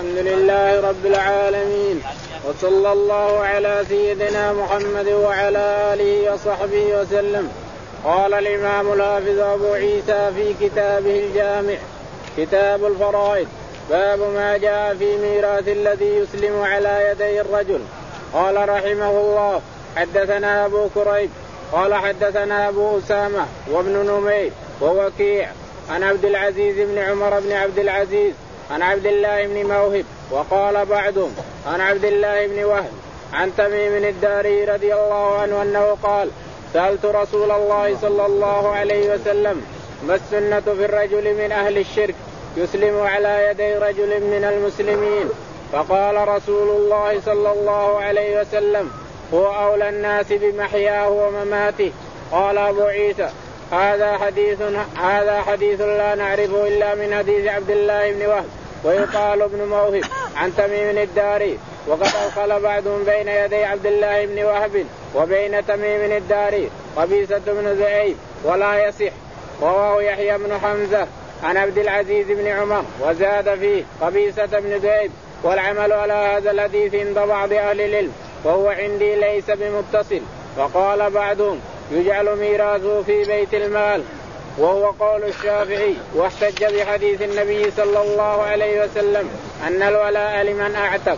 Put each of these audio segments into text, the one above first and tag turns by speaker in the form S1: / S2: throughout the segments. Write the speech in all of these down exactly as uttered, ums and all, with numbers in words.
S1: الحمد لله رب العالمين، وصلى الله على سيدنا محمد وعلى آله وصحبه وسلم. قال الإمام الحافظ أبو عيسى في كتابه الجامع كتاب الفرائض باب ما جاء في ميراث الذي يسلم على يدي الرجل. قال رحمه الله حدثنا أبو كريب قال حدثنا أبو أسامة وابن نمير ووكيع عن عبد العزيز بن عمر بن عبد العزيز عن عبد الله بن موهب، وقال بعضهم عن عبد الله بن وهب عن تميم الداري رضي الله عنه أنه قال: سألت رسول الله صلى الله عليه وسلم ما السنة في الرجل من أهل الشرك يسلم على يدي رجل من المسلمين؟ فقال رسول الله صلى الله عليه وسلم: هو أولى الناس بمحياه ومماته. قال أبو عيسى: هذا حديث هذا حديث لا نعرفه إلا من حديث عبد الله بن وهب ويقال ابن موهب عن تميم الداري، وقد أدخل بعضهم بين يدي عبد الله بن وهب وبين تميم الداري قبيصة بن ذئيب ولا يصح. رواه يحيى بن حمزة عن عبد العزيز بن عمر وزاد فيه قبيصة بن ذئيب، والعمل على هذا الحديث عند بعض أهل العلم وهو عندي ليس بمتصل. وقال بعضهم: يجعل ميراثه في بيت المال، وهو قول الشافعي، واحتج بحديث النبي صلى الله عليه وسلم أن الولاء لمن أعتق.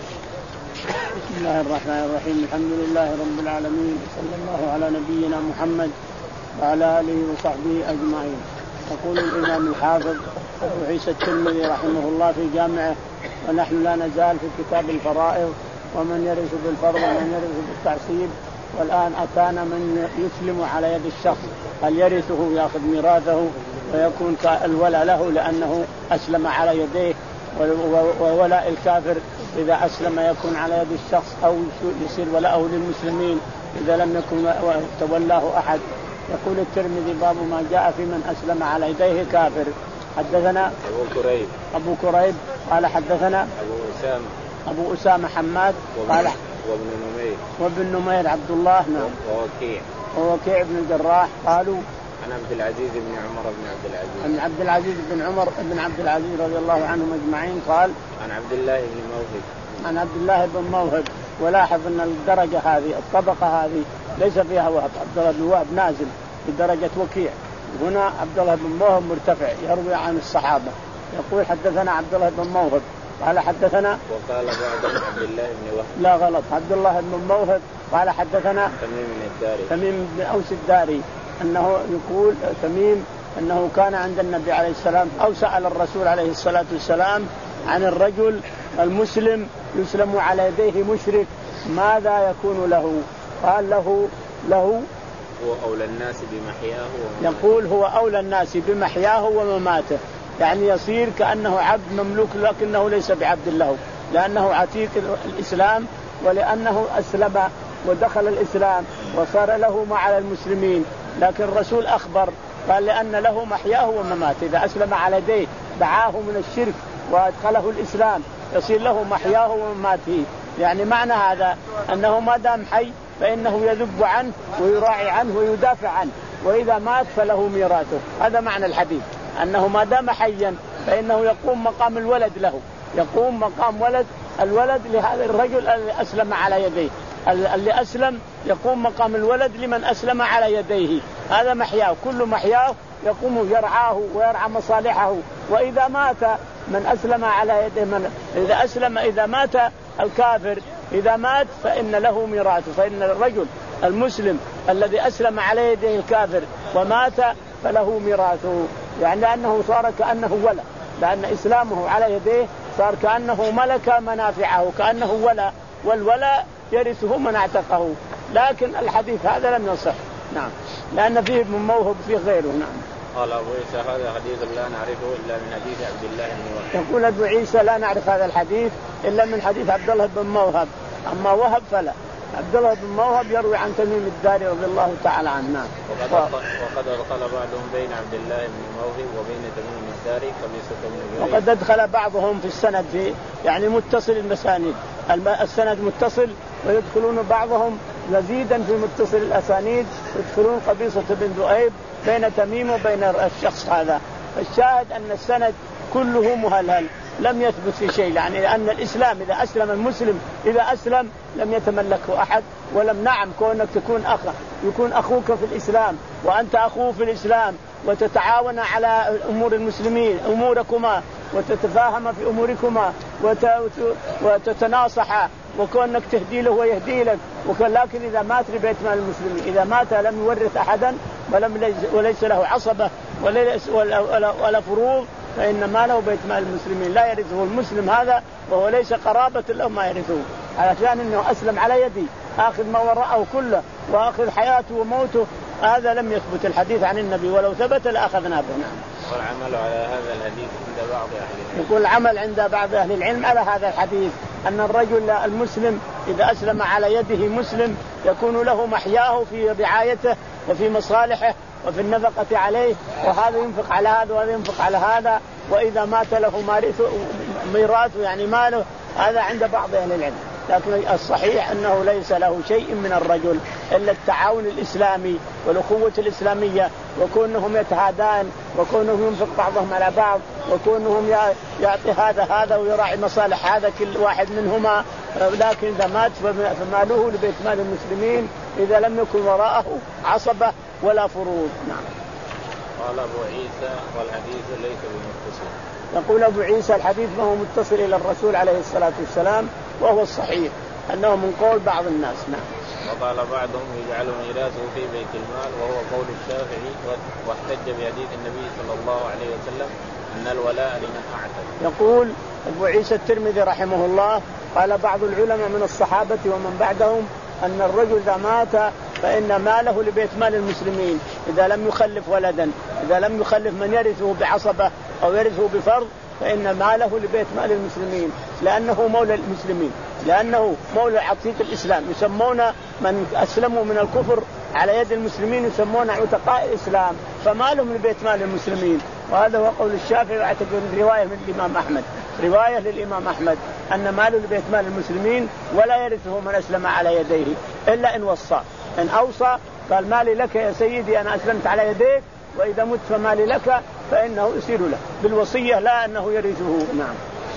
S2: بسم الله الرحمن الرحيم، الحمد لله رب العالمين، صلى الله على نبينا محمد وعلى آله وصحبه أجمعين. يقول الإمام الحافظ أبو عيسى الترمذي رحمه الله في جامعه: ونحن لا نزال في كتاب الفرائض ومن يرث بالفرض ومن يرث بالتعصيب. والآن أتانا من يسلم على يد الشخص، هل يرثه يأخذ ميراثه ويكون الولاء له لأنه أسلم على يديه، وولاء الكافر إذا أسلم يكون على يد الشخص أو يصير ولاءه للمسلمين إذا لم يكن تولاه أحد. يقول الترمذي: باب ما جاء في من أسلم على يديه كافر. حدثنا
S1: أبو كريب
S2: أبو كريب قال حدثنا
S1: أبو أسامة
S2: أبو أسامة حماد قال
S1: وابن نمير
S2: وابن نمير عبد الله نعم
S1: ووكيع
S2: ووكيع بن الجراح قالوا
S1: عن عبد العزيز بن عمر بن عبد العزيز
S2: عن عبد العزيز بن عمر بن عبد العزيز رضي الله عنهم أجمعين قال
S1: عن عبد الله بن موهب
S2: عن عبد الله بن موهب. ولاحظ أن الدرجة هذه الطبقة هذه ليس فيها وهب، عبد الله بن وهب نازل بدرجة وكيع، هنا عبد الله بن موهب مرتفع يروي عن الصحابة. يقول: حدثنا عبد الله بن موهب قال حدثنا،
S1: وقال بعد عبد الله بن وهب
S2: لا غلط، عبد الله بن موهب قال حدثنا
S1: تميم الداري
S2: تميم بن أوس الداري أنه يقول تميم أنه كان عند النبي عليه السلام أو سأل الرسول عليه الصلاة والسلام عن الرجل المسلم يسلم على يديه مشرك ماذا يكون له؟ قال له له
S1: هو أولى الناس بمحياه
S2: ومماته. يقول هو أولى الناس بمحياه ومماته، يعني يصير كأنه عبد مملوك لكنه ليس بعبد له، لأنه عتيق الإسلام ولأنه أسلم ودخل الإسلام وصار له ما على المسلمين. لكن الرسول أخبر قال لأن له محياه ومماته، إذا أسلم على يديه دعاه من الشرك وأدخله الإسلام يصير له محياه ومماته. يعني معنى هذا أنه ما دام حي فإنه يذب عنه ويراعي عنه ويدافع عنه، وإذا مات فله ميراثه. هذا معنى الحديث، أنه ما دام حيا فإنه يقوم مقام الولد له، يقوم مقام ولد الولد لهذا الرجل الذي أسلم على يديه، اللي أسلم يقوم مقام الولد لمن أسلم على يديه. هذا محياه، كل محياه يقوم يرعاه ويرعى مصالحه. وإذا مات من أسلم على يديه من إذا أسلم إذا مات الكافر إذا مات فإن له ميراثه، فإن الرجل المسلم الذي أسلم على يديه الكافر ومات فله ميراثه، يعني لأنه صار كأنه ولا، لأن إسلامه على يديه صار كأنه ملك منافعه، كأنه ولا، والولا يرثه من اعتقه. لكن الحديث هذا لم يصح، نعم، لأن فيه ابن موهب فيه غيره. نعم.
S1: قال أبو عيسى: هذا حديث لا نعرفه إلا من حديث عبد الله بن وهب.
S2: يقول أبو عيسى: لا نعرف هذا الحديث إلا من حديث عبد الله بن موهب، أما وهب فلا. عبد الله بن موهب يروي عن تميم الداري رضي الله تعالى عنه.
S1: وقد وقد أدخل بعضهم بين عبد الله بن موهب وبين تميم الداري قبيصة بن ذئيب.
S2: وقد أدخل بعضهم في السند في يعني متصل المسانيد، السند متصل ويدخلون بعضهم يزيدا في متصل الأسانيد، يدخلون قبيصة بن ذئيب بين تميم وبين الشخص هذا. الشاهد أن السند كله مهلهل، لم يثبت في شيء، يعني لأن الإسلام إذا أسلم المسلم إذا أسلم لم يتملكه أحد. ولم نعم كونك تكون أخ يكون أخوك في الإسلام وأنت أخوه في الإسلام وتتعاون على أمور المسلمين أموركما وتتفاهم في أموركما وتتناصح وكونك تهدي له ويهدي لك. ولكن إذا مات في بيت مال المسلمين إذا مات لم يورث أحدا ولم وليس له عصبة ولا, ولا فروض فإن ماله بيت مال المسلمين لا يرثه المسلم هذا وهو ليس قرابة له ما يرثه علشان أنه أسلم على يدي آخذ ما وراءه كله وآخذ حياته وموته. هذا لم يثبت الحديث عن النبي ولو ثبت لأخذنا به.
S1: والعمل على هذا الحديث عند بعض أهل العلم
S2: يقول العمل عند بعض أهل العلم على هذا الحديث أن الرجل المسلم إذا أسلم على يده مسلم يكون له محياه في رعايته وفي مصالحه وفي النفقة عليه وهذا ينفق على هذا وهذا ينفق على هذا. وإذا مات له ميراثه يعني ماله هذا عند بعض أهل العلم. لكن الصحيح أنه ليس له شيء من الرجل إلا التعاون الإسلامي والأخوة الإسلامية وكونهم يتهادان وكونهم ينفق بعضهم على بعض وكونهم يعطي هذا هذا ويراعي مصالح هذا كل واحد منهما. لكن إذا مات فماله لبيت مال المسلمين إذا لم يكن وراءه عصبة ولا فروض. نعم.
S1: قال أبو عيسى والحديث ليس بمتصل.
S2: يقول أبو عيسى الحديث ما هو متصل إلى الرسول عليه الصلاة والسلام وهو الصحيح أنه من قول بعض الناس. نعم.
S1: وقال بعضهم يجعل ميراثه في بيت المال وهو قول الشافعي واحتج بحديث النبي صلى الله عليه وسلم أن الولاء لمن أعتق.
S2: يقول أبو عيسى الترمذي رحمه الله قال بعض العلماء من الصحابة ومن بعدهم أن الرجل إذا مات فإن ماله لبيت مال المسلمين إذا لم يخلف ولدا إذا لم يخلف من يرثه بعصبة أو يرثه بفرض فإن ماله لبيت مال المسلمين لأنه مولى المسلمين لأنه مولى عتيق الإسلام. يسمون من أسلموا من الكفر على يد المسلمين يسمون عتقاء الإسلام فمالهم لبيت مال المسلمين. وهذا هو قول الشافعي واعتقد رواية من الإمام أحمد رواية للإمام أحمد أن ماله لبيت مال المسلمين ولا يرثه من أسلم على يديه إلا إن وصى. إن أوصى قال مالي لك يا سيدي أنا أسلمت على يديك وإذا مت فمالي لك فإنه يصير له بالوصية لا أنه يرثه. نعم.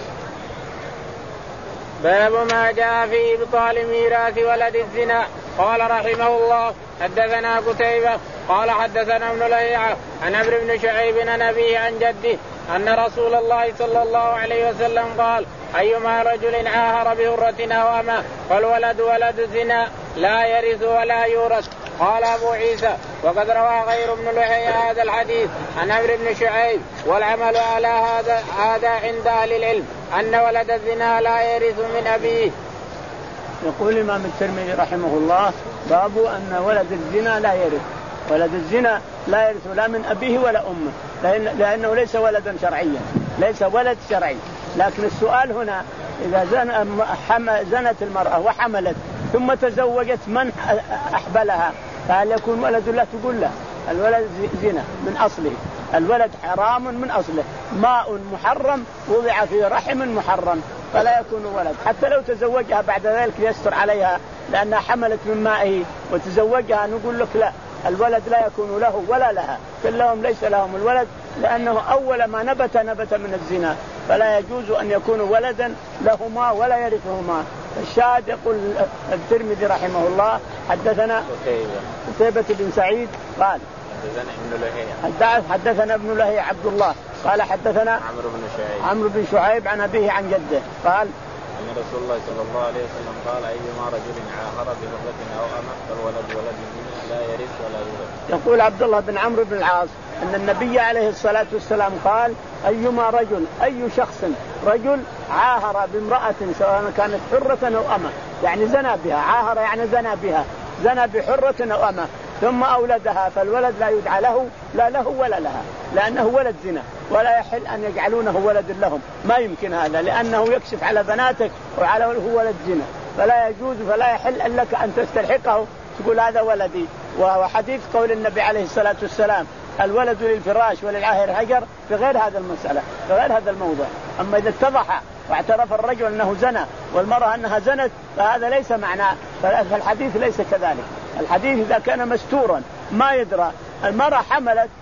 S1: باب ما جاء في إبطال ميراث ولد الزنا. قال رحمه الله حدثنا قتيبة قال حدثنا ابن لهيعة عن عمرو بن شعيب عن أبيه عن جده أن رسول الله صلى الله عليه وسلم قال أيما رجل عاهر بهرة أو أمة فالولد ولد زنا لا يرث ولا يورث. قال أبو عيسى وقد روى غير ابن لهيعة هذا الحديث عن عمرو بن شعيب والعمل على هذا هذا عند أهل العلم أن ولد الزنا لا يرث من أبيه.
S2: يقول الإمام الترمذي رحمه الله باب أن ولد الزنا لا يرث. ولد الزنا لا يرث لا من أبيه ولا أمه لأن لأنه ليس ولدا شرعيا ليس ولد شرعي. لكن السؤال هنا إذا زن زنت المرأة وحملت ثم تزوجت من أحبلها فهل يكون ولد لا تقول له الولد زنا من أصله الولد حرام من أصله ماء محرم وضع في رحم محرم فلا يكون ولد حتى لو تزوجها بعد ذلك يستر عليها لأنها حملت من مائه وتزوجها نقول لك لا الولد لا يكون له ولا لها كلهم ليس لهم الولد لأنه أول ما نبت نبت من الزنا فلا يجوز أن يكون ولدا لهما ولا يرثهما. الشاهد يقول الترمذي رحمه الله حدثنا قتيبة بن سعيد قال حدثنا ابن لهيعة عبد الله قال حدثنا
S1: عمرو بن شعيب
S2: عمرو بن شعيب عن أبيه عن جده قال
S1: أن رسول الله صلى الله عليه وسلم قال أيما رجل عاهر بهرة أو أمة فالولد ولد الزنا لا يرث ولا يورث.
S2: يقول عبد الله بن عمرو بن العاص أن النبي عليه الصلاة والسلام قال أيما رجل أي شخص رجل عاهر بامرأة سواء كانت حرة أو أمة يعني زنى بها عاهر يعني زنى بها زنى بحرة أو أمة ثم أولدها فالولد لا يدعى له لا له ولا لها لأنه ولد زنا ولا يحل أن يجعلونه ولد لهم ما يمكن هذا لأنه يكشف على بناتك وعلى هو ولد زنا فلا يجوز فلا يحل لك أن تستلحقه تقول هذا ولدي. وحديث قول النبي عليه الصلاة والسلام الولد للفراش وللعاهر حجر في غير هذا المسألة في غير هذا الموضوع. أما إذا اتضح واعترف الرجل أنه زنى والمرأة أنها زنت فهذا ليس معناه فالحديث ليس كذلك. الحديث إذا كان مستورا ما يدرى المرأة حملت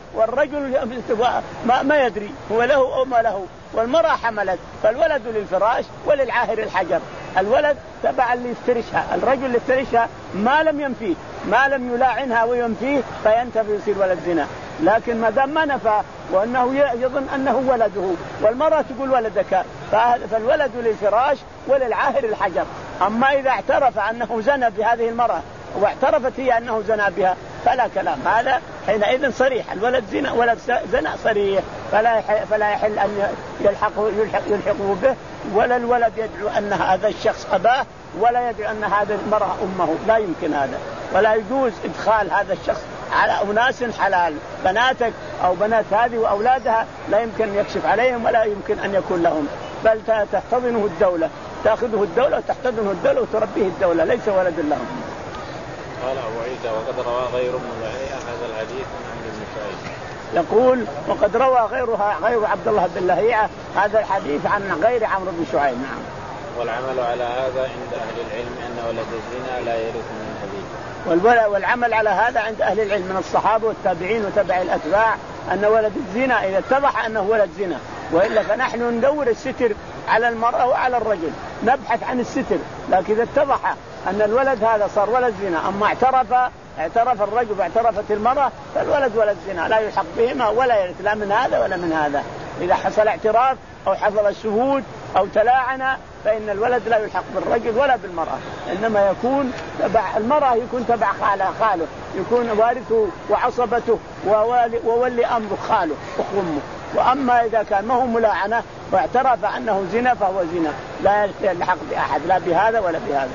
S2: والرجل ما, ما يدري هو له أو ما له، والمرأة حملت، فالولد للفراش وللعاهر الحجر. الولد تبع اللي يفترشها، الرجل اللي يفترشها ما لم ينفيه، ما لم يلاعنها وينفيه فينتفي يصير ولد زنا. لكن ما دام ما نفى وأنه يظن أنه ولده، والمرأة تقول ولدك، فالولد للفراش وللعاهر الحجر. أما إذا اعترف أنه زنى بهذه المرأة واعترفت هي أنه زنى بها فلا كلام، هذا حينئذ صريح، الولد زنا ولد زنا صريح، فلا فلا يحل أن يلحقوا يلحق يلحقوا به، ولا الولد يدعو أن هذا الشخص أباه، ولا يدعو أن هذه المرأة أمه، لا يمكن هذا، ولا يجوز إدخال هذا الشخص على أناس حلال. بناتك أو بنات هذه وأولادها لا يمكن أن يكشف عليهم ولا يمكن أن يكون لهم، بل تحتضنه الدولة، تأخذه الدولة وتحتضنه الدولة وتربيه الدولة، ليس ولد لهم.
S1: قال أبو عيسى وقد روى غير من هذا الحديث عن عمرو بن شعيب.
S2: يقول وقد روى غيرها غير عبد الله بن لهيعة هذا الحديث عن غير عمرو بن شعيب. نعم.
S1: والعمل على هذا عند أهل العلم أن ولد الزنا لا يرث من أبيه.
S2: والعمل على هذا عند أهل العلم من الصحابة والتابعين وتبع الأتباع أن ولد الزنا إذا اتضح أنه ولد زنا، وإلا فنحن ندور الستر على المرأة وعلى الرجل، نبحث عن الستر، لكن إذا اتضح أن الولد هذا صار ولد زنا، أما اعترف اعترف الرجل واعترفت المرأة فالولد ولد زنا لا يلحق بهما ولا يرث لا من هذا ولا من هذا. إذا حصل اعتراف أو حصل الشهود أو تلاعن فإن الولد لا يلحق بالرجل ولا بالمرأة، إنما يكون تبع المرأة، يكون تبع خاله خاله يكون وارثه وعصبته وولي, وولي أمره خاله أخوه. وأما إذا كان ما هو ملاعنة واعترف أنه زنا فهو زنا لا يلحق بأحد لا بهذا ولا بهذا.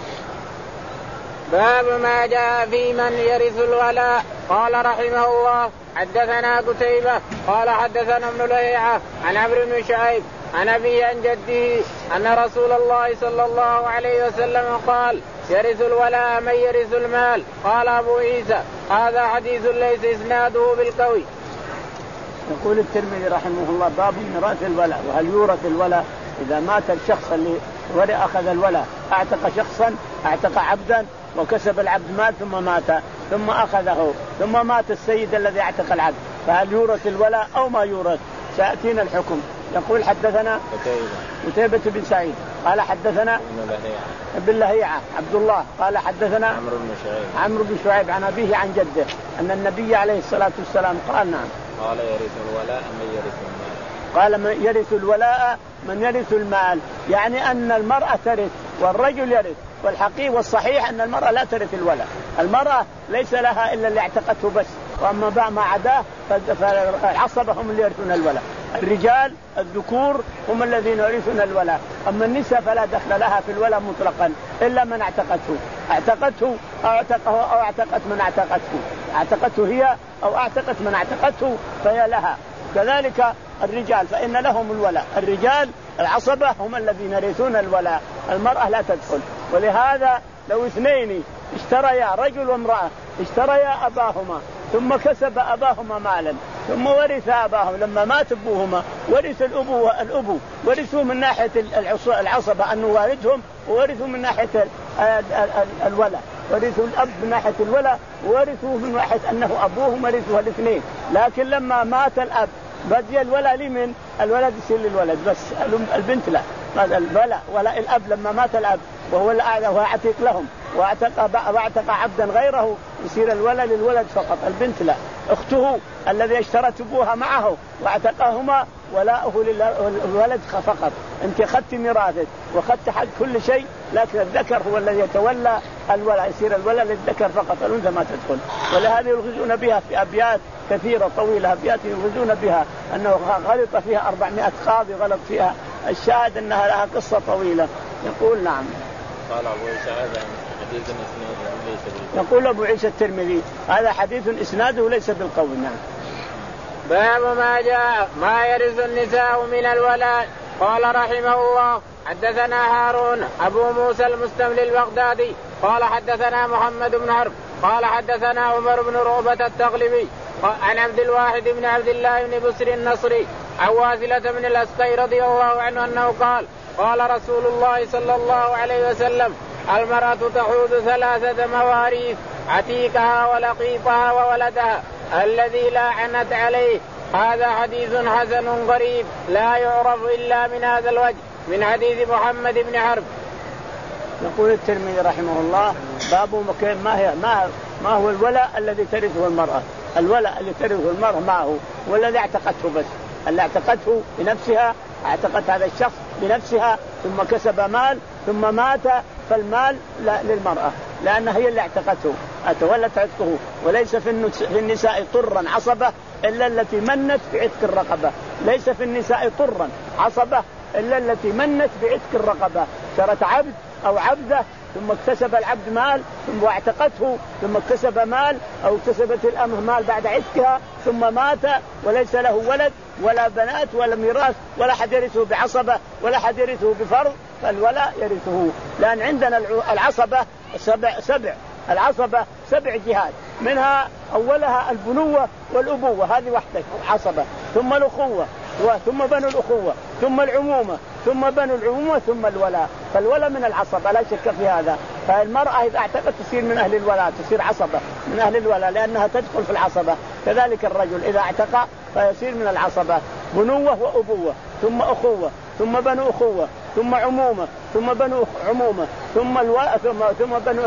S1: باب ما جاء في من يرث الولاء. قال رحمه الله حدثنا قتيبة قال حدثنا ابن لهيعة عن عمرو بن شعيب عن أبي عن جده أن رسول الله صلى الله عليه وسلم قال يرث الولاء من يرث المال. قال أبو عيسى هذا حديث ليس إسناده بالقوي.
S2: يقول الترمذي رحمه الله باب ميراث الولاء، وهل يورث الولاء إذا مات الشخص اللي ورث أخذ الولاء، أعتق شخصا أعتق عبدا وكسب العبد مال ثم مات ثم أخذه ثم مات السيد الذي اعتق العبد، فهل يورث الولاء أو ما يورث؟ سيأتينا الحكم. يقول حدثنا قتيبة بن سعيد قال حدثنا ابن لهيعة عبد الله قال حدثنا
S1: عمرو بن شعيب
S2: عمرو بن شعيب عن أبيه عن جده أن النبي عليه الصلاة والسلام قال نعم
S1: قال يرث الولاء من يرث المال.
S2: قال من يرث الولاء من يرث المال، يعني أن المرأة ترث والرجل يرث، والحقيقة والصحيح أن المرأة لا ترث الولاء، المرأة ليس لها إلا اللي اعتقته بس، وأما ما عداه فالعصبة هم اللي يرثون الولاء، الرجال الذكور هم الذين يرثون الولاء، أما النساء فلا دخل لها في الولاء مطلقا إلا من اعتقته اعتقته أو اعتقه أو اعتقت من اعتقته اعتقته هي أو اعتقت من اعتقته فهي لها. كذلك الرجال فإن لهم الولاء، الرجال العصبة هم الذين يرثون الولاء، المرأة لا تدخل. ولهذا لو اثنين اشتريا رجل وامرأة اشتريا أباهما ثم كسب أباهما مالا ثم ورث أباهم لما مات أبوهما ورث الأبو الأبو ورثوا من ناحية العصبة أنه والدهم، وورثوا من ناحية الولاء، ورثوا الأب من ناحية الولاء وورثوا من ناحية أنه أبوهم ورثوا الاثنين. لكن لما مات الأب بدي الولاء لمن؟ الولد يصير للولد بس، البنت لا. هذا الولاء ولا الأب لما مات الأب وهو الأعلى وهو عتيق لهم واعتق واعتق عبدا غيره يصير الولد للولد فقط، البنت لا. أخته الذي اشترت أبوها معه واعتقهما ولاؤه للولد فقط. أنت أخذت ميراثك وأخذت حق كل شيء، لكن الذكر هو الذي يتولى الولاء، يصير الولد للذكر فقط، الأنثى ما تدخل. ولهذا يلغزون بها في أبيات كثيرة طويلة، أبيات يلغزون بها أنه غلط فيها أربعمائة قاضي غلط فيها، الشاهد أنها لها قصة طويلة. يقول نعم.
S1: قال أبو عيسى هذا حديث إسناده ليس بالقوي.
S2: يقول أبو عيسى الترمذي هذا حديث إسناده ليس بالقوي. نعم.
S1: باب ما جاء ما يرث النساء من الولاء. قال رحمه الله حدثنا هارون أبو موسى المستملي البغدادي قال حدثنا محمد بن حرب قال حدثنا عمر بن رؤبة التغلبي عن عبد الواحد بن عبد الله بن بسر النصري عن واثلة بن الأسقي رضي الله عنه أنه قال قال رسول الله صلى الله عليه وسلم المرأة تحوز ثلاثة مواريث عتيقها ولقيطها وولدها الذي لاعنت عليه. هذا حديث حسن غريب لا يعرف إلا من هذا الوجه من حديث محمد بن حرب.
S2: يقول الترمذي رحمه الله باب ما هي ما ما هو الولاء الذي ترثه المرأة. الولاء اللي ترثه المرأة ما هو؟ والذي اعتقته بس، اللي اعتقته بنفسها، اعتقت هذا الشخص بنفسها ثم كسب مال ثم مات، فالمال للمرأة لأنها هي اللي اعتقته أتولت عتقه. وليس في النساء طرا عصبة إلا التي منت بعتق الرقبة. ليس في النساء طرا عصبة إلا التي منت بعتق الرقبة. صارت عبد أو عبدة ثم اكتسب العبد مال ثم واعتقته ثم اكتسب مال أو اكتسبت الأمه مال بعد عتقها ثم مات وليس له ولد ولا بنات ولا ميراث ولا حد يرثه بعصبة ولا حد يرثه بفرض، فالولاء يرثه. لأن عندنا العصبة سبع, سبع العصبة سبع جهات، منها أولها البنوة والأبوة، هذه وحدة عصبة، ثم الأخوة ثم بنو الأخوة ثم العمومة ثم بنو العمومة ثم الولاء. فالولاء من العصبة لا شك في هذا. فالمرأة إذا اعتقت تصير من أهل الولاء، تصير عصبة من أهل الولاء لأنها تدخل في العصبة. كذلك الرجل إذا اعتق فيصير من العصبة بنوة وأبوة ثم أخوة ثم بنو أخوة ثم عمومة ثم بنو عمومة ثم الولاء ثم ثم بنو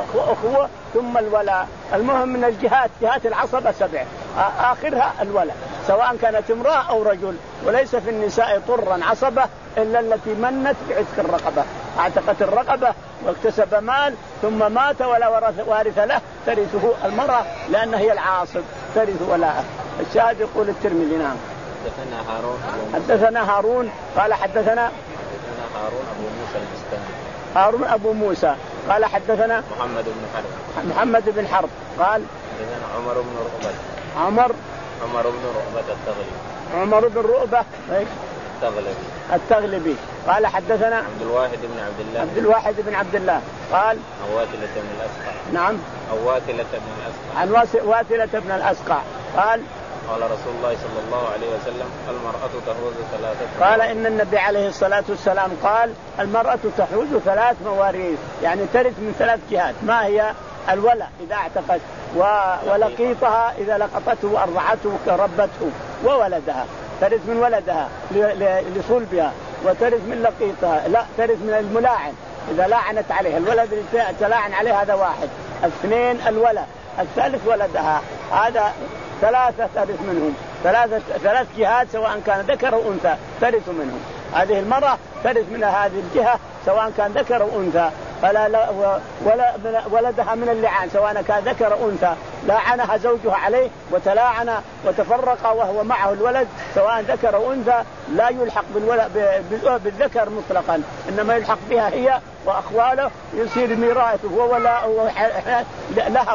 S2: أخوة ثم الولاء. المهم من الجهات جهات العصبة سبع، آخرها الولاء سواء كانت امرأة أو رجل. وليس في النساء طرا عصبة إلا التي منت بعتق الرقبة، اعتقت الرقبة واكتسب مال ثم مات ولا وارث له ترثه المرأة لأن هي العاصب ترث ولاءه. الشاهد يقول الترمذي نعم
S3: حدثنا هارون
S2: حدثنا هارون قال حدثنا
S3: هارون أبو موسى المستني
S2: هارون أبو موسى قال حدثنا
S3: محمد بن حرب
S2: محمد بن حرب قال
S3: حدثنا عمر بن رؤبة
S2: عمر
S3: عمر بن رؤبة التغلبي
S2: عمر بن رؤبة
S3: التغلبي
S2: التغلبي قال حدثنا
S3: عبد الواحد بن عبد الله
S2: عبد الواحد بن عبد الله قال
S3: عن واثلة بن الأسقع
S2: نعم
S3: عن واثلة بن الأسقع
S2: عن واثلة بن الأسقع قال
S3: قال رسول الله صلى الله عليه وسلم المرأة تحوز ثلاثة
S2: قال إن النبي عليه الصلاة والسلام قال المرأة تحوز ثلاث مواريث، يعني ترث من ثلاث جهات. ما هي؟ الولاء إذا اعتقت، ولقيطها إذا لقطته وأرضعته وربته، وولدها ترث من ولدها لصلبها، وترث من لقيطها لا ترث من الملاعن إذا لاعنت عليه. الولد اللي تلاعن عليه هذا واحد. اثنين الولاء، الثالث ولدها. هذا ثلاثة ترث منهم، ثلاثة ثلاث جهات سواء كان ذكر أو أنثى ترث منهم. هذه المرأة ترث من هذه الجهة سواء كان ذكر أو أنثى، فلا لا ولا ولدها من اللعان سواء كان ذكر أو أنثى لاعنها زوجها عليه وتلاعن وتفرق وهو معه الولد سواء ذكر أو أنثى، لا يلحق بالذكر مطلقا، إنما يلحق بها هي وأخواله، يصير ميراثه ولا لها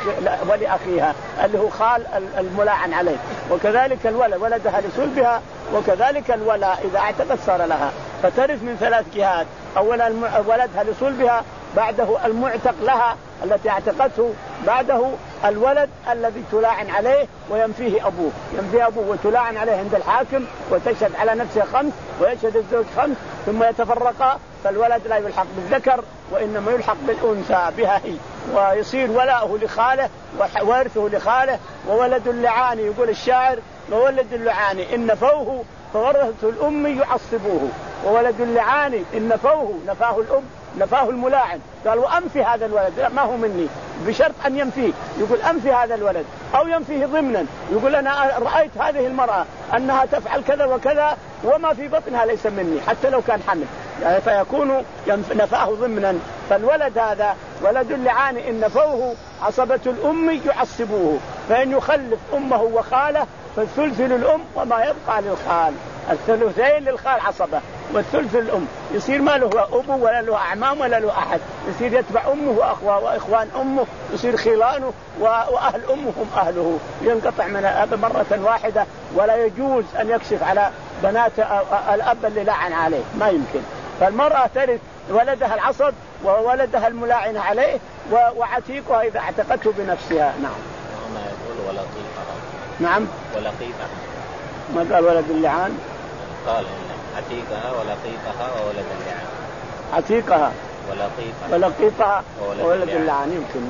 S2: ولأخيها اللي هو خال الملاعن عليه. وكذلك الولد ولدها لصلبها، وكذلك الولاء إذا اعتقت صار لها، فترث من ثلاث جهات. أولا ولدها لصلبها، بعده المعتق لها التي اعتقته، بعده الولد الذي تلاعن عليه وينفيه أبوه، ينفيه أبوه وتلاعن عليه عند الحاكم وتشهد على نفسه خمس ويشهد الزوج خمس ثم يتفرقا، فالولد لا يلحق بالذكر وإنما يلحق بالأنثى بها هي، ويصير ولاؤه لخاله وورثه لخاله. وولد اللعان يقول الشاعر وولد اللعان إن نفوه فورثته الأم يعصبوه، وولد اللعان إن نفوه نفاه الأم نفاه الملاعن، قال وأنفي هذا الولد ما هو مني، بشرط أن ينفيه، يقول أنفي هذا الولد أو ينفيه ضمنا، يقول أنا رأيت هذه المرأة أنها تفعل كذا وكذا وما في بطنها ليس مني حتى لو كان حمل، يعني فيكون نفاه ضمنا. فالولد هذا ولد اللعان إن نفوه عصبة الأم يعصبوه، فإن يخلف أمه وخاله فالثلث للأم وما يبقى للخال، الثلثين للخال عصبة والثلث للأم، يصير ما له أبو ولا له أعمام ولا له أحد، يصير يتبع أمه وأخوه وإخوان أمه، يصير خلانه وأهل أمه هم أهله، ينقطع من الأب مرة واحدة، ولا يجوز أن يكشف على بنات الأب اللي لعن عليه، ما يمكن. فالمرأة ترث ولدها العصب وولدها الملاعن عليه وعتيقها إذا اعتقته بنفسها. نعم.
S3: ما يقول ولقيطها.
S2: نعم.
S3: ولقيطها.
S2: ما قال ولد اللعان؟
S3: قال عتيقها ولقيطها وولد اللعان.
S2: عتيقها
S3: ولقيطها
S2: ولقيطها
S3: وولد,
S2: وولد اللعان يمكن.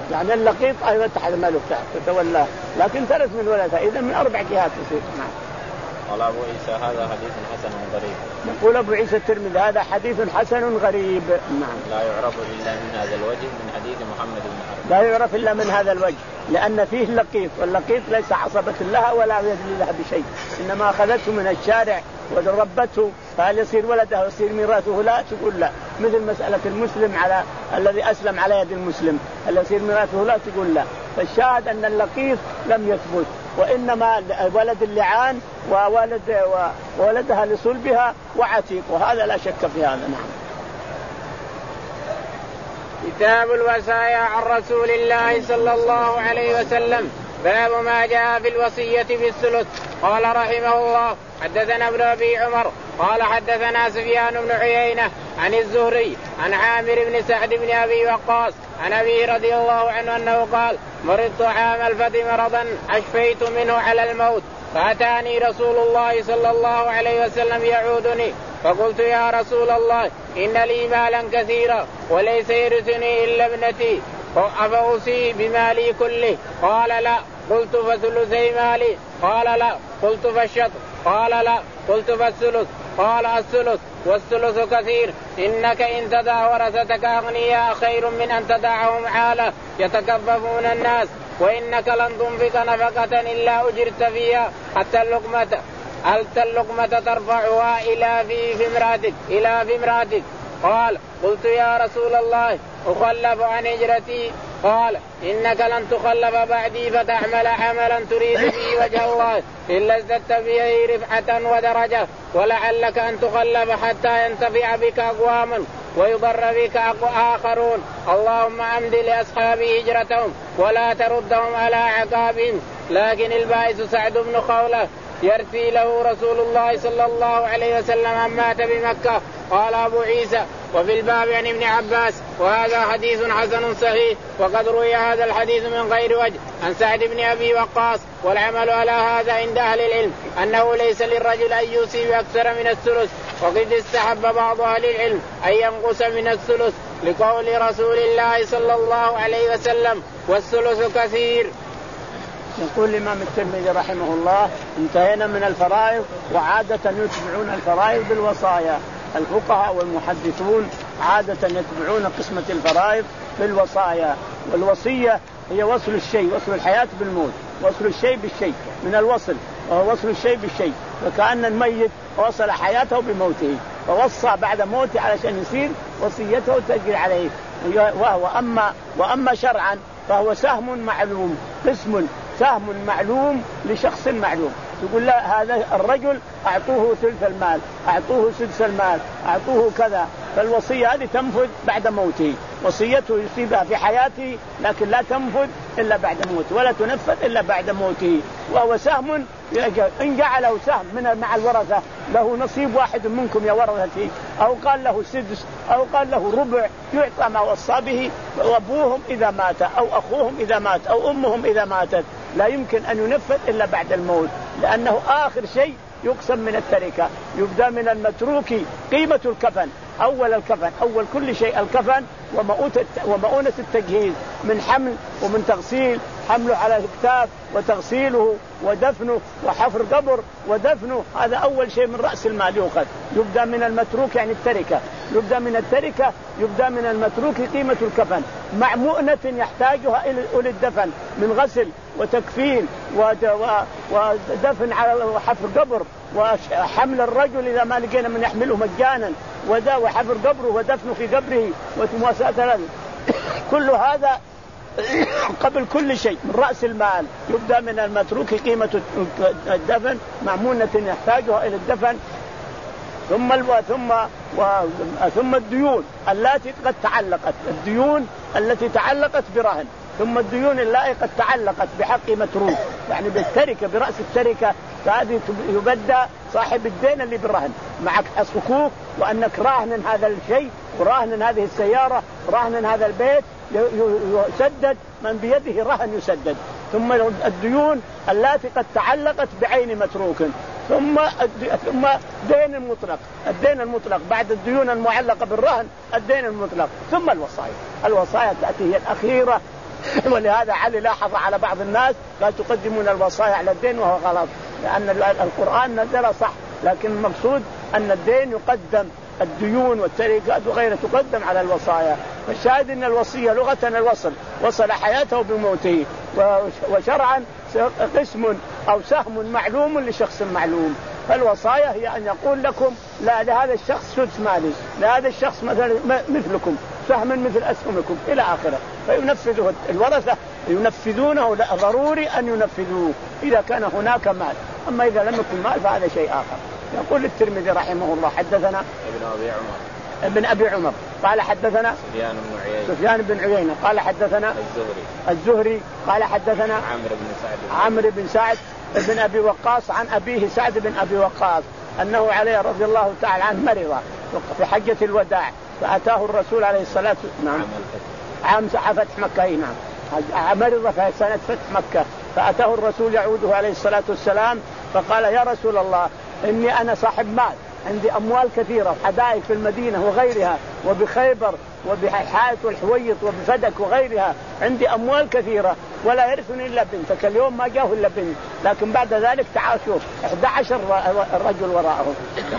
S2: يعني اللقيط أيضا تحت ملك تتولاه، لكن ثلاث من ولدها، إذا من أربع جهات تصير. نعم.
S3: قال أبو عيسى هذا حديث حسن غريب.
S2: يقول أبو عيسى الترمذي هذا حديث حسن غريب. نعم.
S3: لا يعرف إلا من هذا الوجه من حديث محمد بن حرب.
S2: لا يعرف إلا من هذا الوجه، لأن فيه اللقيط، واللقيط ليس عصبة لها ولا يدري لها بشيء، إنما أخذته من الشارع وربته، فهل يصير ولدها ويصير ميراثه؟ لا، تقول لا. مثل مسألة المسلم على الذي أسلم على يد المسلم، هل يصير ميراثه؟ لا، تقول لا. فالشاهد أن اللقيط لم يثبت، وإنما ولد اللعان وولد وولدها لصلبها وعتيق، وهذا لا شك في هذا. نعم.
S1: كتاب الوصايا عن رسول الله صلى الله عليه وسلم. باب ما جاء في الوصية بالثلث. قال رحمه الله حدثنا ابن أبي عمر قال حدثنا سفيان بن عيينة عن الزهري عن عامر بن سعد بن أبي وقاص عن أبي رضي الله عنه أنه قال مرضت عام الفتح مرضا أشفيت منه على الموت، فأتاني رسول الله صلى الله عليه وسلم يعودني، فقلت يا رسول الله إن لي مالا كثيرا وليس يرثني إلا ابنتي، أفأوصي بمالي كله؟ قال لا. قلت فثلثي مالي؟ قال لا. قلت فالشطر؟ قال لا. قلت فالثلث؟ قال الثلث والثلث كثير، إنك إن تدع ورثتك أغنياء خير من أن تدعهم عالة يتكففون الناس، وإنك لن تنفق نفقة إلا أجرت فيها حتى اللقمة حتى اللقمة ترفعها إلى في امرأتك إلى في امرأتك. قال قلت يا رسول الله أخلف عن هجرتي؟ قال إنك لن تخلف بعدي فتعمل عملا تريد به وجه الله إلا ازددت به رفعة ودرجة، ولعلك أن تخلف حتى ينتفع بك أقوام ويضر بك آخرون. اللهم أمد لأصحابي هجرتهم ولا تردهم على عقابهم. لكن البائس سعد بن خولة يرثي له رسول الله صلى الله عليه وسلم أن مات بمكة. قال أبو عيسى وفي الباب عن ابن عباس وهذا حديث حسن صحيح، وقد روي هذا الحديث من غير وجه عن سعد بن أبي وقاص. والعمل على هذا عند أهل العلم أنه ليس للرجل أن يوصي بأكثر من الثلث، وقد استحب بعض أهل العلم أن ينقص من الثلث لقول رسول الله صلى الله عليه وسلم والثلث كثير.
S2: يقول الإمام الترمذي رحمه الله انتهينا من الفرائض، وعادة يتبعون الفرائض بالوصايا. الفقهاء والمحدثون عادة يتبعون قسمة الفرائض بالوصايا، والوصية هي وصل الشيء، وصل الحياة بالموت، وصل الشيء بالشيء من الوصل، وهو وصل الشيء بالشيء، وكأن الميت وصل حياته بموته فوصى بعد موته علشان يصير وصيته تجري عليه. وهو أما وأما شرعا فهو سهم معلوم، قسم سهم معلوم لشخص معلوم. يقول لا هذا الرجل أعطوه ثلث المال، أعطوه سدس المال، أعطوه كذا. فالوصية هذه تنفذ بعد موته، وصيته يصيبها في حياته لكن لا تنفذ إلا بعد موته، ولا تنفذ إلا بعد موته. وهو سهم إن جعله سهم من مع الورثة له نصيب واحد منكم يا ورثتي، أو قال له سدس أو قال له ربع، يعطى ما وصى به وأبوهم إذا مات أو أخوهم إذا مات أو أمهم إذا ماتت. لا يمكن أن ينفذ إلا بعد الموت، لأنه آخر شيء يقسم من التركة. يبدأ من المتروك قيمة الكفن، أول الكفن، أول كل شيء الكفن ومؤونة التجهيز من حمل ومن تغسيل، حمله على الكتاف وتغسيله ودفنه وحفر قبر ودفنه، هذا أول شيء من رأس المال يؤخذ. يبدأ من المتروك يعني التركة، يبدأ من التركة يبدأ من المتروك قيمة الكفن مع مؤنة يحتاجها إلى الدفن من غسل وتكفين ودفن على وحفر قبر وحمل الرجل إذا ما لقينا من يحمله مجانا ودا وحفر قبره ودفنه في قبره وتماسات. كل هذا قبل كل شيء من رأس المال. يبدأ من المتروك قيمة الدفن مع مؤنة يحتاجها إلى الدفن، ثم الو... ثم و... ثم الديون التي قد تعلقت، الديون التي تعلقت برهن، ثم الديون التي قد تعلقت بحق متروك يعني بالتركة برأس التركة، فهذه يبدأ صاحب الدين اللي بالرهن معك الصكوك، وأنك راهن هذا الشيء وراهن هذه السيارة راهن هذا البيت يسدد، من بيده رهن يسدد. ثم الديون التي قد تعلقت بعين متروك، ثم ثم دين المطلق، الدين المطلق بعد الديون المعلقة بالرهن الدين المطلق، ثم الوصايا. الوصايا تأتي هي الأخيرة ولهذا علي لاحظ على بعض الناس لا تقدمون الوصايا على الدين، وهو غلط، لأن القرآن نزل صح، لكن المقصود أن الدين يقدم، الديون والتركات وغيرها تقدم على الوصايا. فالشاهد أن الوصية لغة الوصل، وصل حياته بموته، وشرعا قسم أو سهم معلوم لشخص معلوم. فالوصايا هي أن يقول لكم لا لهذا الشخص سدس مالي، لهذا الشخص مثل مثلكم سهم مثل أسهمكم إلى آخره، فينفذه الورثة ينفذونه، لا ضروري أن ينفذوه إذا كان هناك مال. أما إذا لم يكن مال فهذا شيء آخر. يقول الترمذي رحمه الله حدثنا
S3: ابن أبي عمر
S2: ابن أبي عمر قال حدثنا
S3: سفيان بن عيينة
S2: سفيان بن عيينة قال حدثنا
S3: الزهري
S2: الزهري قال حدثنا
S3: عمرو بن سعد
S2: عمرو بن سعد بن أبي وقاص عن أبيه سعد بن أبي وقاص أنه عليه رضي الله تعالى عنه مرض في حجة الوداع، فأتاه الرسول عليه الصلاة والسلام عام فتح مكة، نعم مرض في سنة فتح مكة، فأتاه الرسول يعوده عليه الصلاة والسلام فقال يا رسول الله إني أنا صاحب مال، عندي أموال كثيرة حدائق في المدينة وغيرها وبخيبر وبحائط والحويط وبفدك وغيرها، عندي أموال كثيرة ولا يرثني إلا بنتك، اليوم ما جاءه إلا بنت، لكن بعد ذلك تعال شوف أحد عشر رجل وراءه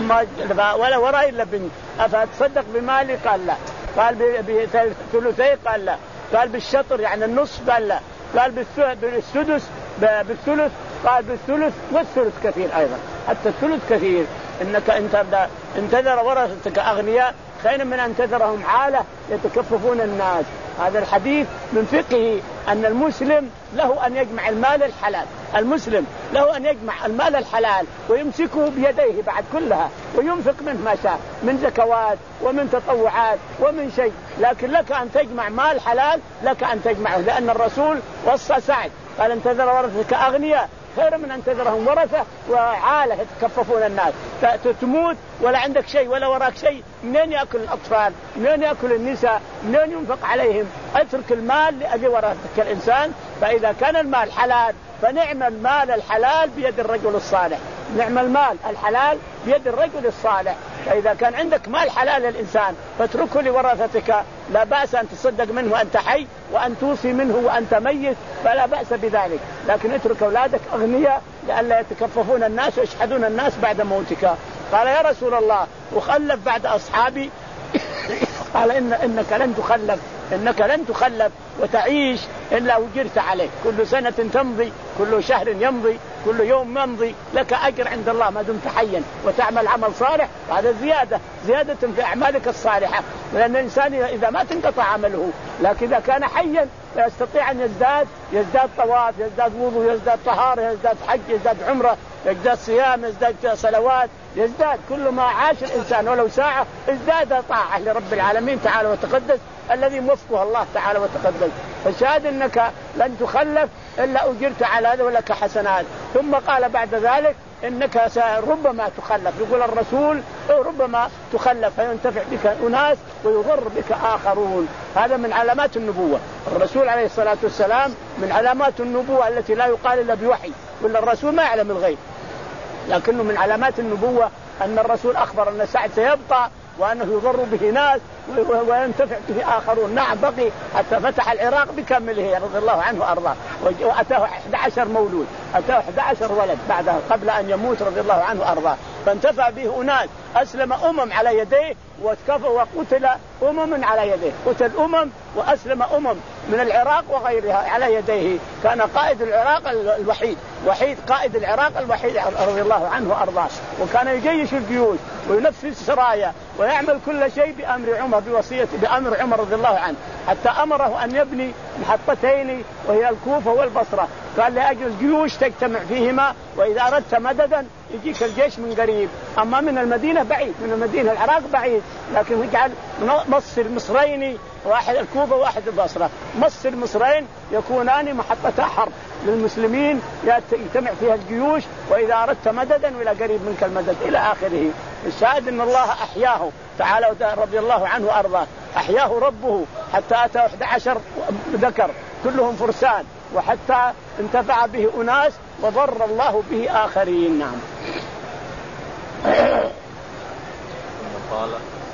S2: ولا وراء إلا بنت، أفتصدق بمالي؟ قال لا. قال بثلثي؟ قال لا. قال بالشطر يعني النصف؟ قال لا. قال بالسدس بالثلث؟ قال بالثلث والثلث كثير أيضا، حتى الثلث كثير. إنك انتظر ورثتك أغنياء خير من أن تذرهم عالة يتكففون الناس. هذا الحديث من فقهه أن المسلم له أن يجمع المال الحلال، المسلم له أن يجمع المال الحلال ويمسكه بيديه بعد كلها وينفق منه ما شاء من زكوات ومن تطوعات ومن شيء، لكن لك أن تجمع مال حلال، لك أن تجمعه، لأن الرسول وصى سعد قال انتظر ورثتك أغنياء خير من أن تذرهم ورثة وعالة يتكففون الناس، تموت ولا عندك شيء ولا وراك شيء، منين يأكل الأطفال؟ منين يأكل النساء؟ منين ينفق عليهم؟ اترك المال لأجل ورثتك الإنسان. فإذا كان المال حلال فنعم المال الحلال بيد الرجل الصالح، نعم المال الحلال بيد الرجل الصالح. فإذا كان عندك مال حلال الإنسان فاتركه لورثتك، لا بأس أن تصدق منه وأنت حي وأن توصي منه وأنت ميت، فلا بأس بذلك، لكن اترك أولادك أغنياء لئلا يتكففون الناس ويشحدون الناس بعد موتك. قال يا رسول الله أخلف بعد أصحابي؟ قال إن إنك لن تخلف، إنك لن تخلف وتعيش إلا وجرت عليه، كل سنة تمضي، كل شهر يمضي، كل يوم يمضي، لك أجر عند الله ما دمت حيا وتعمل عمل صالح، هذا زيادة زيادة في أعمالك الصالحة، لأن الإنسان إذا ما تنقطع عمله، لكن إذا كان حيا يستطيع أن يزداد يزداد طواف، يزداد وضوء، يزداد طهارة، يزداد حج، يزداد عمرة، يزداد صيام، يزداد صلوات، يزداد كل ما عاش الإنسان ولو ساعة ازداد طاعة لرب العالمين تعالى وتقدس الذي موفقه الله تعالى وتقدس. فشاهد أنك لن تخلف إلا أجرت على هذا ولك حسنات. ثم قال بعد ذلك إنك ربما تخلف، يقول الرسول ربما تخلف فينتفع بك أناس ويضر بك آخرون. هذا من علامات النبوة، الرسول عليه الصلاة والسلام من علامات النبوة التي لا يقال إلا بوحي، ولا الرسول ما يعلم الغيب، لكنه من علامات النبوة أن الرسول أخبر أن سعد سيبقى وأنه يضر به ناس وينتفع به آخرون. نعم بقي حتى فتح العراق بكامله رضي الله عنه وأرضاه، وأتاه أحد عشر مولود، أتاه أحد عشر ولد بعدها قبل أن يموت رضي الله عنه وأرضاه، فانتفع به أناس، أسلم أمم على يديه واتكفى وقتل أمم على يديه، قتل أمم وأسلم أمم من العراق وغيرها على يديه. كان قائد العراق الوحيد، وحيد قائد العراق الوحيد رضي الله عنه وأرضاه، وكان يجيش الجيوش وينفذ السرايا ويعمل كل شيء بأمر عمر، بوصية بأمر عمر رضي الله عنه، حتى أمره أن يبني محطتين وهي الكوفة والبصرة، قال لأجل الجيوش تجتمع فيهما، وإذا أردت مددا يجيك الجيش من قريب، أما من المدينة بعيد، من المدينة العراق بعيد، لكن يجعل مصر مصرين، واحد الكوفة واحد البصرة، مصر مصرين يكونان محطتا حرب للمسلمين يجتمع فيها الجيوش، وإذا أردت مددا إلى قريب منك المدد إلى آخره. الشاهد أن الله أحياه تعالى رضي الله عنه وأرضاه، أحياه ربه حتى أتى أحد عشر ذكر كلهم فرسان، وحتى انتفع به أناس وضر الله به آخرين. نعم.
S3: قال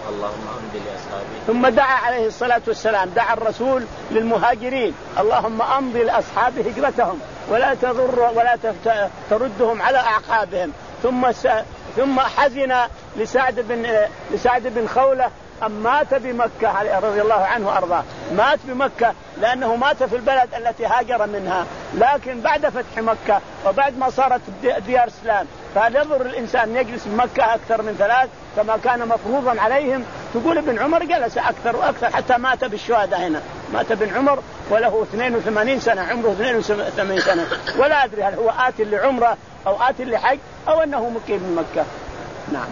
S3: اللهم أمضي لأصحابي.
S2: ثم دعا عليه الصلاة والسلام، دعا الرسول للمهاجرين اللهم أمضي لأصحاب هجرتهم ولا تضر ولا تردهم على أعقابهم. ثم س... ثم حزن لسعد بن لسعد بن خولة أم مات بمكة رضي الله عنه وأرضاه، مات بمكة لأنه مات في البلد التي هاجر منها، لكن بعد فتح مكة وبعد ما صارت ديار إسلام فيضر الإنسان يجلس بمكة أكثر من ثلاث كما كان مفروضا عليهم. تقول ابن عمر جلس أكثر وأكثر حتى مات بالشهداء هنا، مات ابن عمر وله اثنين وثمانين سنة، عمره اثنين وثمانين سنة، ولا أدري هل هو آت لعمرة أو آت لحج أو أنه مقيم بمكة. نعم.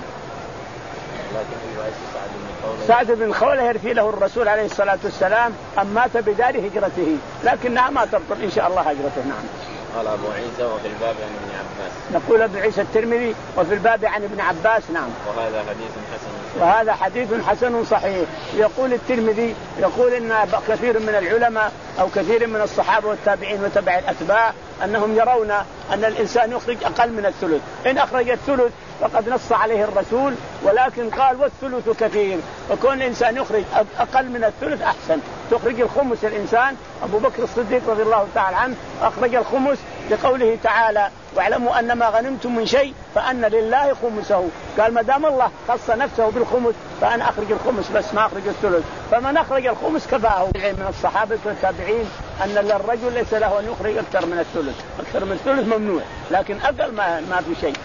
S2: سعد بن خولة يرثي له الرسول عليه الصلاة والسلام أم مات بدار هجرته، لكنها ما تبطل إن شاء الله هجرته. نعم.
S3: قال أبو عيسى وفي الباب عن ابن عباس.
S2: نقول أبو عيسى الترمذي وفي الباب عن ابن عباس. نعم.
S3: وهذا حديث حسن.
S2: وهذا حديث حسن صحيح. يقول الترمذي يقول إن كثير من العلماء أو كثير من الصحابة والتابعين وتبع الأتباع أنهم يرون أن الإنسان يخرج أقل من الثلث، إن أخرج الثلث فقد نص عليه الرسول، ولكن قال والثلث كثير، وكون الإنسان يخرج أقل من الثلث أحسن. تخرج الخمس الإنسان، أبو بكر الصديق رضي الله تعالى عنه أخرج الخمس لقوله تعالى واعلموا أن ما غنمتم من شيء فأن لله خمسه، قال ما دام الله خص نفسه بالخمس فأنا أخرج الخمس بس ما أخرج الثلث، فمن أخرج الخمس كفاه. من الصحابة والتابعين أن للرجل ليس له أن يخرج أكثر من الثلث، أكثر من الثلث ممنوع، لكن أقل ما, ما في شيء.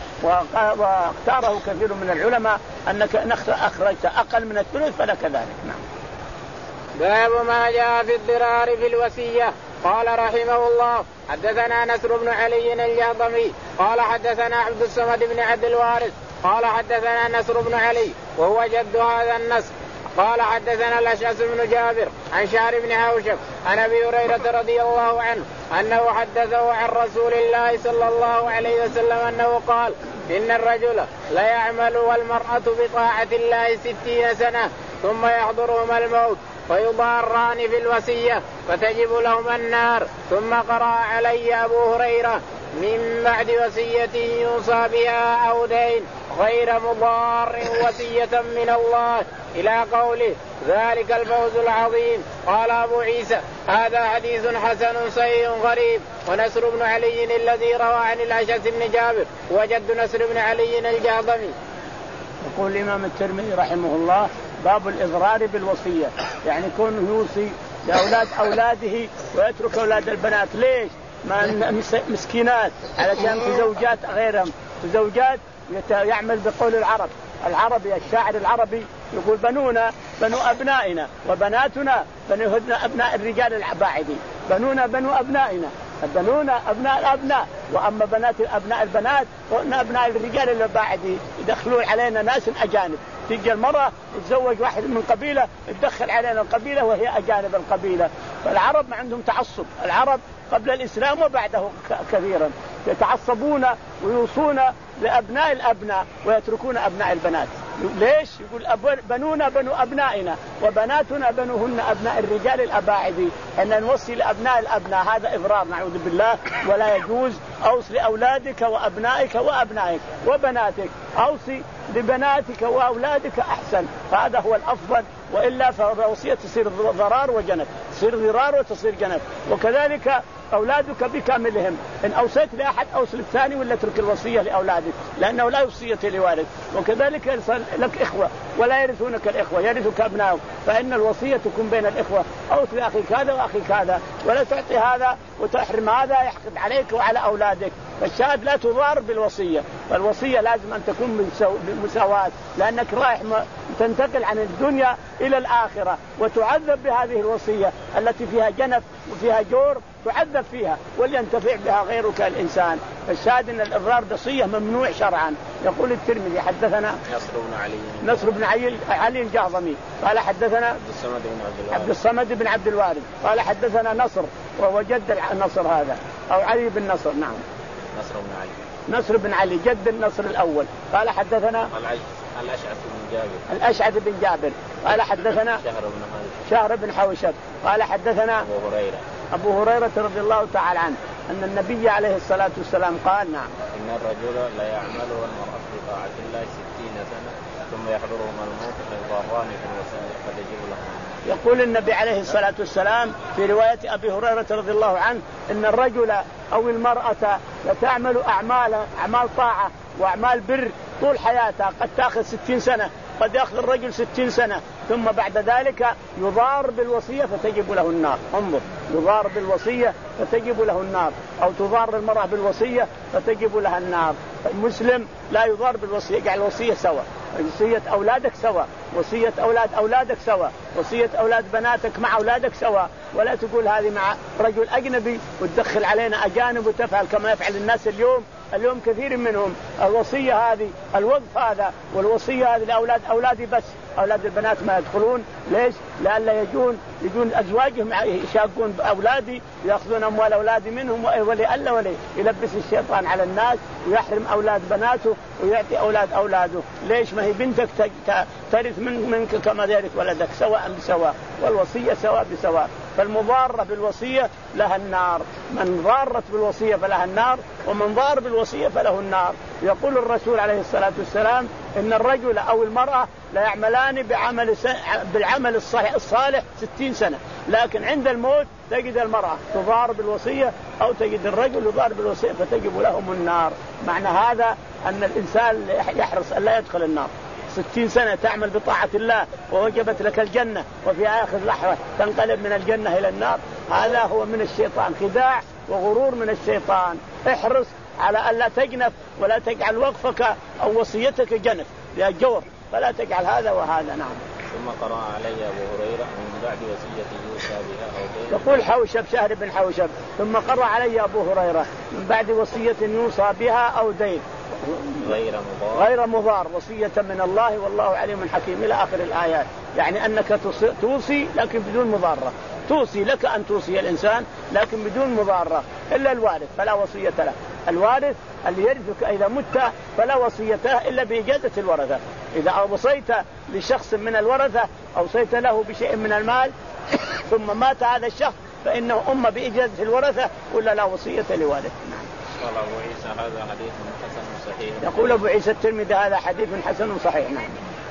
S2: واختاره كثير من العلماء أنك إن أخرجت أقل من الثلث فلا كذلك. نعم.
S1: باب ما جاء في الضرار في الوصية. قال رحمه الله حدثنا نصر بن علي الجهضمي قال حدثنا عبد الصمد بن عبد الوارث قال حدثنا نصر بن علي وهو جد هذا النصر قال حدثنا الأشعث بن جابر عن شعر بن حوشب عن أبي هريرة رضي الله عنه أنه حدثه عن رسول الله صلى الله عليه وسلم أنه قال إن الرجل لا يعمل والمرأة بطاعة الله ستين سنة ثم يحضرهما الموت فيضاران في الوصية فتجب لهما النار. ثم قرأ علي أبو هريرة من بعد وصية يوصى بها أو دين غير مضار وصية من الله إلى قوله ذلك الفوز العظيم. قال أبو عيسى هذا حديث حسن صحيح غريب. ونصر بن علي الذي روى عن الأشعث بن جابر وجد نصر بن علي الجهضمي.
S2: يقول الإمام الترمذي رحمه الله باب الإضرار بالوصية، يعني يكون يوصي لأولاد أولاده ويترك أولاد البنات. ليش؟ ما مسكينات علشان تزوجات غيرهم، تزوجات يعمل بقول العرب العربي الشاعر العربي يقول بنونا بنو أبنائنا وبناتنا بنوهن أبناء الرجال العباعدين، بنونا بنو أبنائنا بنونا أبناء الأبناء، وأما بنات أبناء البنات وأن أبناء الرجال العباعدين يدخلون علينا ناس أجانب. تيجي المرأة تتزوج واحد من قبيلة تدخل علينا القبيلة وهي أجانب القبيلة. فالعرب ما عندهم تعصب، العرب قبل الإسلام وبعده كثيرا يتعصبون ويوصون لأبناء الأبناء ويتركون أبناء البنات. ليش؟ يقول بنونا بنو أبنائنا وبناتنا بنوهن أبناء الرجال الأباعدي، أن نوصي لأبناء الأبناء هذا إضرار نعوذ بالله ولا يجوز. أوصي لأولادك وأبنائك وأبنائك وبناتك، أوصي لبناتك وأولادك أحسن، فهذا هو الأفضل، وإلا فالوصية تصير ضرار وجنف، تصير ضرار وتصير جنف. وكذلك أولادك بكاملهم، إن أوصيت لأحد أوصي للثاني ولا ترك الوصية لأولادك، لأنه لا وصية لوالد. وكذلك لك إخوة ولا يرثونك الإخوة، يرثك أبنائك، فإن الوصية تكون بين الإخوة، أوصي لأخيك هذا وأخيك هذا، ولا تعطي هذا وتحرم هذا يحقد عليك وعلى أولادك. فالشاهد لا تضار بالوصية، فالوصية لازم أن تكون بالمساواة، لأنك رايح تنتقل عن الدنيا إلى الآخرة وتعذب بهذه الوصية التي فيها جنف وفيها جور، تعذب فيها ولينتفع بها غيرك الإنسان. فالشاهد أن الإضرار بصية ممنوع شرعا. يقول الترمذي حدثنا
S3: نصر بن علي
S2: نصر بن علي علي الجهضمي قال حدثنا
S3: عبد الصمد بن عبد الوارث
S2: عبد الصمد بن عبد الوارث قال حدثنا نصر وهو جد النصر هذا أو علي بن نصر. نعم.
S3: نصر بن علي
S2: نصر بن علي جد النصر الأول قال حدثنا
S3: الأشعث بن جابر
S2: الأشعث بن جابر قال حدثنا
S3: شهر بن
S2: شهر بن حوشب قال حدثنا
S3: أبو هريرة
S2: أبو هريرة رضي الله تعالى عنه أن النبي عليه الصلاة والسلام قال نعم
S3: إن الرجل لا يعمل والمرأة بطاعة الله ستين سنة ثم يحضرهم الموت فيضاران في الوصية فتجب لهم.
S2: يقول النبي عليه الصلاة والسلام في رواية أبي هريرة رضي الله عنه إن الرجل أو المرأة لتعمل أعمال أعمال طاعة وأعمال بر طول حياتها، قد تأخذ ستين سنة، قد يأخذ الرجل ستين سنة، ثم بعد ذلك يضار بالوصية فتجب له النار. انظر، يضار بالوصية فتجب له النار، أو تضار المرأة بالوصية فتجب لها النار. المسلم لا يضار بالوصية، يجعل الوصية سوا، وصية أولادك سوا، وصية أولاد أولادك سوا، وصية أولاد بناتك مع أولادك سوا، ولا تقول هذه مع رجل أجنبي وتدخل علينا أجانب وتفعل كما يفعل الناس اليوم. اليوم كثير منهم الوصية هذه، الوقف هذا والوصية هذه لأولاد أولادي بس، أولاد البنات ما يدخلون. ليش؟ لألا يجون يجون أزواجهم يشاقون بأولادي ويأخذون أموال أولادي منهم، ولألا ولي يلبس الشيطان على الناس ويحرم أولاد بناته ويعطي أولاد أولاده. ليش؟ ما هي بنتك ترث من منك كما يرث ولدك سواء بسواء، والوصية سواء بسواء. فالمضارة بالوصية لها النار، من ضارت بالوصية فلها النار، ومن ضار بالوصية فله النار. يقول الرسول عليه الصلاة والسلام إن الرجل أو المرأة لا يعملان بعمل بالعمل الصالح الصالح ستين سنة، لكن عند الموت تجد المرأة تضار بالوصية أو تجد الرجل يضار بالوصية فتجب لهم النار. معنى هذا أن الإنسان يحرص أن لا يدخل النار. ستين سنة تعمل بطاعة الله ووجبت لك الجنة، وفي آخر لحظة تنقلب من الجنة إلى النار، هذا هو من الشيطان، خداع وغرور من الشيطان. احرص على أن لا تجنف ولا تجعل وقفك أو وصيتك جنف يا جور، فلا تجعل هذا وهذا. نعم.
S3: ثم قرأ علي أبو هريرة من بعد وصية يوصى بها أو دين.
S2: يقول حوشب شهر بن حوشب ثم قرأ علي أبو هريرة من بعد وصية يوصى بها أو دين
S3: غير مضار
S2: غير مضار وصية من الله والله عليم حكيم إلى آخر الآيات. يعني أنك توصي لكن بدون مضارة، توصي لك أن توصي الإنسان لكن بدون مضارة، إلا الوارث فلا وصية له. الوارث اللي يرثك إذا مت فلا وصيته إلا بإجازة الورثة. إذا وصيت لشخص من الورثة أوصيت له بشيء من المال ثم مات هذا الشخص فإنه أم بإجازة الورثة ولا لا وصية لوارث.
S3: قال أبو عيسى هذا حديث حسن صحيح.
S2: يقول أبو عيسى الترمذي هذا حديث حسن صحيح. نعم.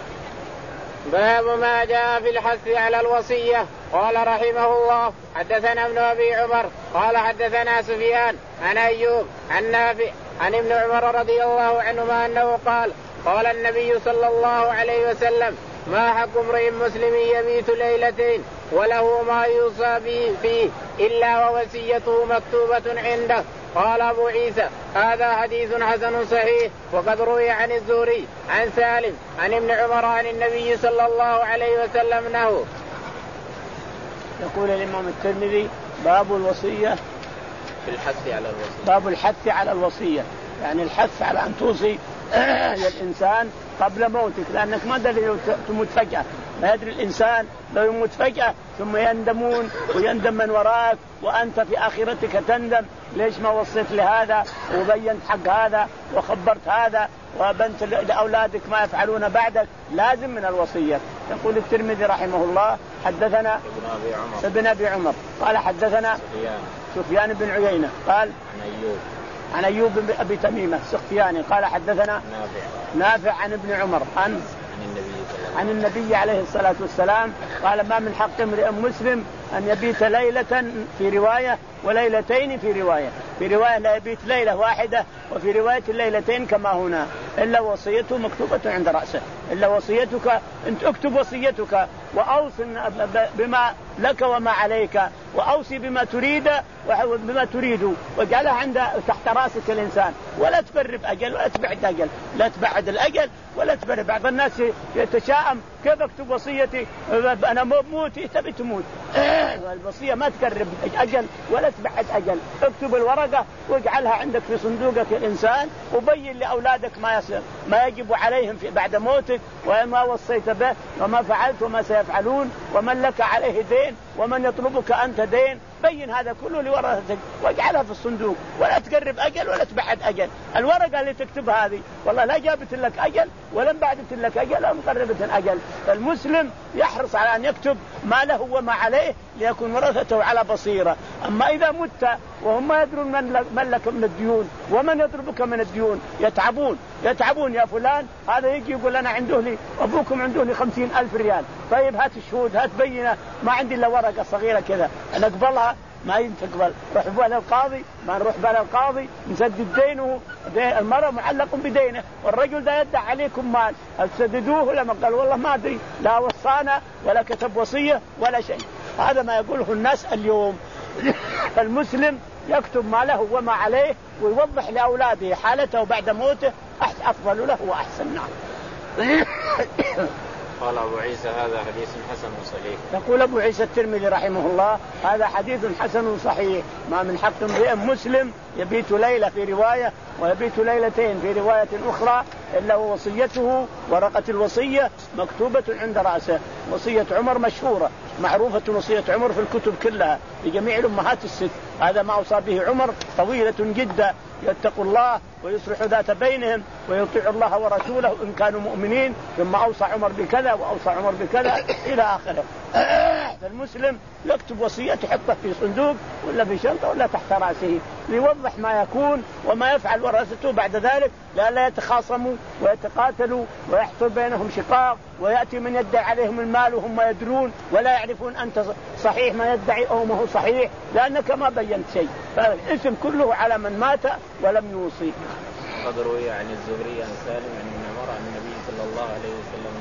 S1: باب ما جاء في الحث على الوصية. قال رحمه الله حدثنا ابن أبي عمر قال حدثنا سفيان عن أيوب عن نافع عن ابن عمر رضي الله عنهما أنه قال قال النبي صلى الله عليه وسلم ما حق امرئ مسلم يبيت ليلتين وله ما يوصى به فيه إلا ووصيته مكتوبة عنده. قال أبو عيسى هذا حديث حسن صحيح. وقد روي عن الزهري عن سالم عن ابن عمر عن النبي صلى الله عليه وسلم نحوه.
S2: يقول الإمام الترمذي باب الوصية
S3: في الحث على الوصية.
S2: باب الحث على الوصية، يعني الحث على أن توصي الإنسان قبل موتك، لأنك ما تدري لو تموت فجأة، ما يدري الإنسان لو يموت فجأة ثم يندمون ويندم من وراك وأنت في آخرتك تندم ليش ما وصيت لهذا وبينت حق هذا وخبرت هذا وبنت لأولادك ما يفعلون بعدك. لازم من الوصية. يقول الترمذي رحمه الله حدثنا
S3: ابن أبي عمر
S2: ابن أبي عمر قال حدثنا
S3: سفيان
S2: سفيان بن عيينة قال
S3: عن أيوب
S2: عن أيوب بن أبي تميمة السختياني قال حدثنا
S3: نافع
S2: نافع عن ابن عمر عن عن النبي عليه الصلاة والسلام قال ما من حق امرئ مسلم أن يبيت ليلة في رواية وليلتين في رواية، في رواية لا يبيت ليلة واحدة وفي رواية الليلتين كما هنا إلا وصيته مكتوبة عند رأسه. إلا وصيتك أنت اكتب وصيتك وأوصي بما لك وما عليك وأوصي بما تريد وبما تريد واجعلها عند تحت رأسك الإنسان، ولا تقرب أجل ولا تبعد أجل، لا تبعد الأجل ولا تبعد. بعض الناس يتشائم كيف اكتب وصيتي أنا موتي تبي تموت. الوصية ما تقرب أجل ولا تبعد أجل، اكتب الورقة واجعلها عندك في صندوقك الإنسان وبين لأولادك ما يصير ما يجب عليهم في بعد موتك وما وصيت به وما فعلت وما سيفعلون ومن لك عليه دين ومن يطلبك أنت دين. بين هذا كله لورثتك واجعلها في الصندوق ولا تقرب أجل ولا تبعد أجل. الورقة اللي تكتب هذه والله لا جابت لك أجل ولا بعدت لك أجل ولا مقربة أجل. فالمسلم يحرص على أن يكتب ما له وما عليه ليكون ورثته على بصيرة. أما إذا مت وهم ما يدرون من لك من الديون ومن يضربك من الديون يتعبون يتعبون يا فلان. هذا يجي يقول أنا عنده لي أبوكم عنده لي خمسين ألف ريال، طيب هات الشهود هات بينة، ما عندي إلا ورقة صغيرة كذا نقبلها، ما ينتقبل. روح بال القاضي، ما نروح بال القاضي نسدد دينه، المرأة معلق بدينه والرجل ده يدعي عليكم مال تسددوه. لما قال والله ما أدري لا وصانا ولا كتب وصية ولا شيء. هذا ما يقوله الناس اليوم. المسلم يكتب ما له وما عليه ويوضح لأولاده حالته بعد موته أفضل له وأحسن. نعم.
S3: قال أبو عيسى هذا حديث حسن صحيح.
S2: يقول أبو عيسى الترمذي رحمه الله هذا حديث حسن صحيح. ما من حق امرئ مسلم يبيت ليلة في رواية ويبيت ليلتين في رواية أخرى إلا وصيته ورقة الوصية مكتوبة عند رأسه. وصية عمر مشهورة معروفة، وصية عمر في الكتب كلها لجميع الأمهات الست. هذا ما أوصى به عمر طويلة جدا، يتقوا الله ويصلحوا ذات بينهم ويطيعوا الله ورسوله إن كانوا مؤمنين. ثم أوصى عمر بكذا وأوصى عمر بكذا إلى آخره. المسلم يكتب وصية يحطه في صندوق ولا في شنطة ولا تحت رأسه ليوضح ما يكون وما يفعل ورثته بعد ذلك، لا يتخاصموا ويتقاتلوا ويحصل بينهم شقاق ويأتي من يدعي عليهم المال وهم ما يدرون ولا يعرفون أنت صحيح ما يدعي أو ما هو صحيح لأنك ما بينت شيء. فالاسم كله على من مات ولم يوصي.
S3: قد روي عن الزهري عن سالم عن ابن عمر عن النبي صلى الله عليه وسلم.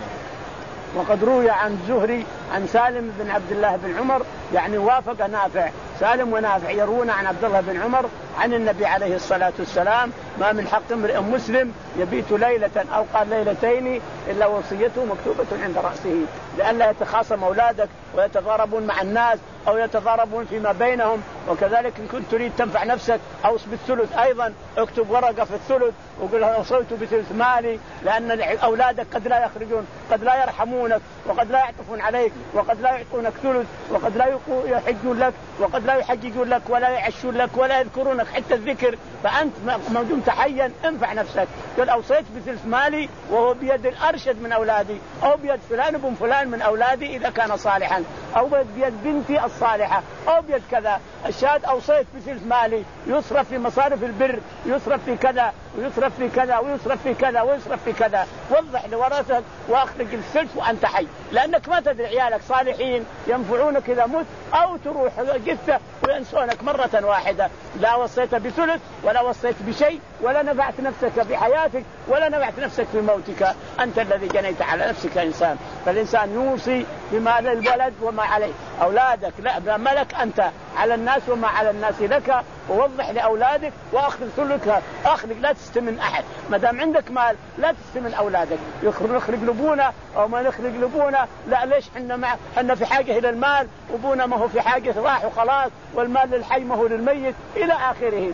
S2: وقد روي عن الزهري عن سالم بن عبد الله بن عمر يعني وافق نافع. سالم ونافع يروون عن عبد الله بن عمر عن النبي عليه الصلاة والسلام ما من حق امرئ مسلم يبيت ليلة أو قال ليلتين إلا وصيته مكتوبة عند رأسه، لئلا يتخاصم أولادك ويتضاربون مع الناس أو يتضاربون فيما بينهم. وكذلك إن كنت تريد تنفع نفسك أوص بالثلث أيضا، اكتب ورقة في الثلث وقل أوصيت بثلث مالي، لأن أولادك قد لا يخرجون قد لا يرحمونك وقد لا يعطفون عليك وقد لا يعطونك ثلث وقد لا يحجون لك وقد لا يحججون لك ولا يعشون لك ولا يذكرونك حتى الذكر. فأنت ما دمت حيا انفع نفسك. قل أوصيت بثلث مالي وهو بيد الأرشد من أولادي أو بيد فلان بن فلان من أولادي إذا كان صالحا أو بيد بنتي الصالحة أو بيد كذا. الشاهد أوصيت بثلث مالي يصرف في مصارف البر، يصرف في كذا ويصرف في كذا ويصرف في كذا ويصرف في كذا. وضح لورثتك واخرج الثلث وأنت حي، لأنك ما تدري عيالك صالحين ينفعونك إذا مت أو تروح جثة وينسونك مرة واحدة. لا وصيت بثلث ولا وصيت بشيء ولا نفعت نفسك في حياتك ولا نفعت نفسك في موتك. أنت الذي جنيت على نفسك إنسان. فالإنسان يوصي بما للولد وما عليه. أولادك لا ملك أنت على الناس وما على الناس لك. ووضح لأولادك وأخذ ثلثها، أخرج لا تستمن أحد. ما دام عندك مال لا تستمن أولادك. يخرج لبونا أو ما نخرج لبونا، لا ليش حنا مع حنا في حاجة إلى المال وبونا ما هو في حاجة راح وخلاص، والمال للحي ما هو للميت إلى آخره.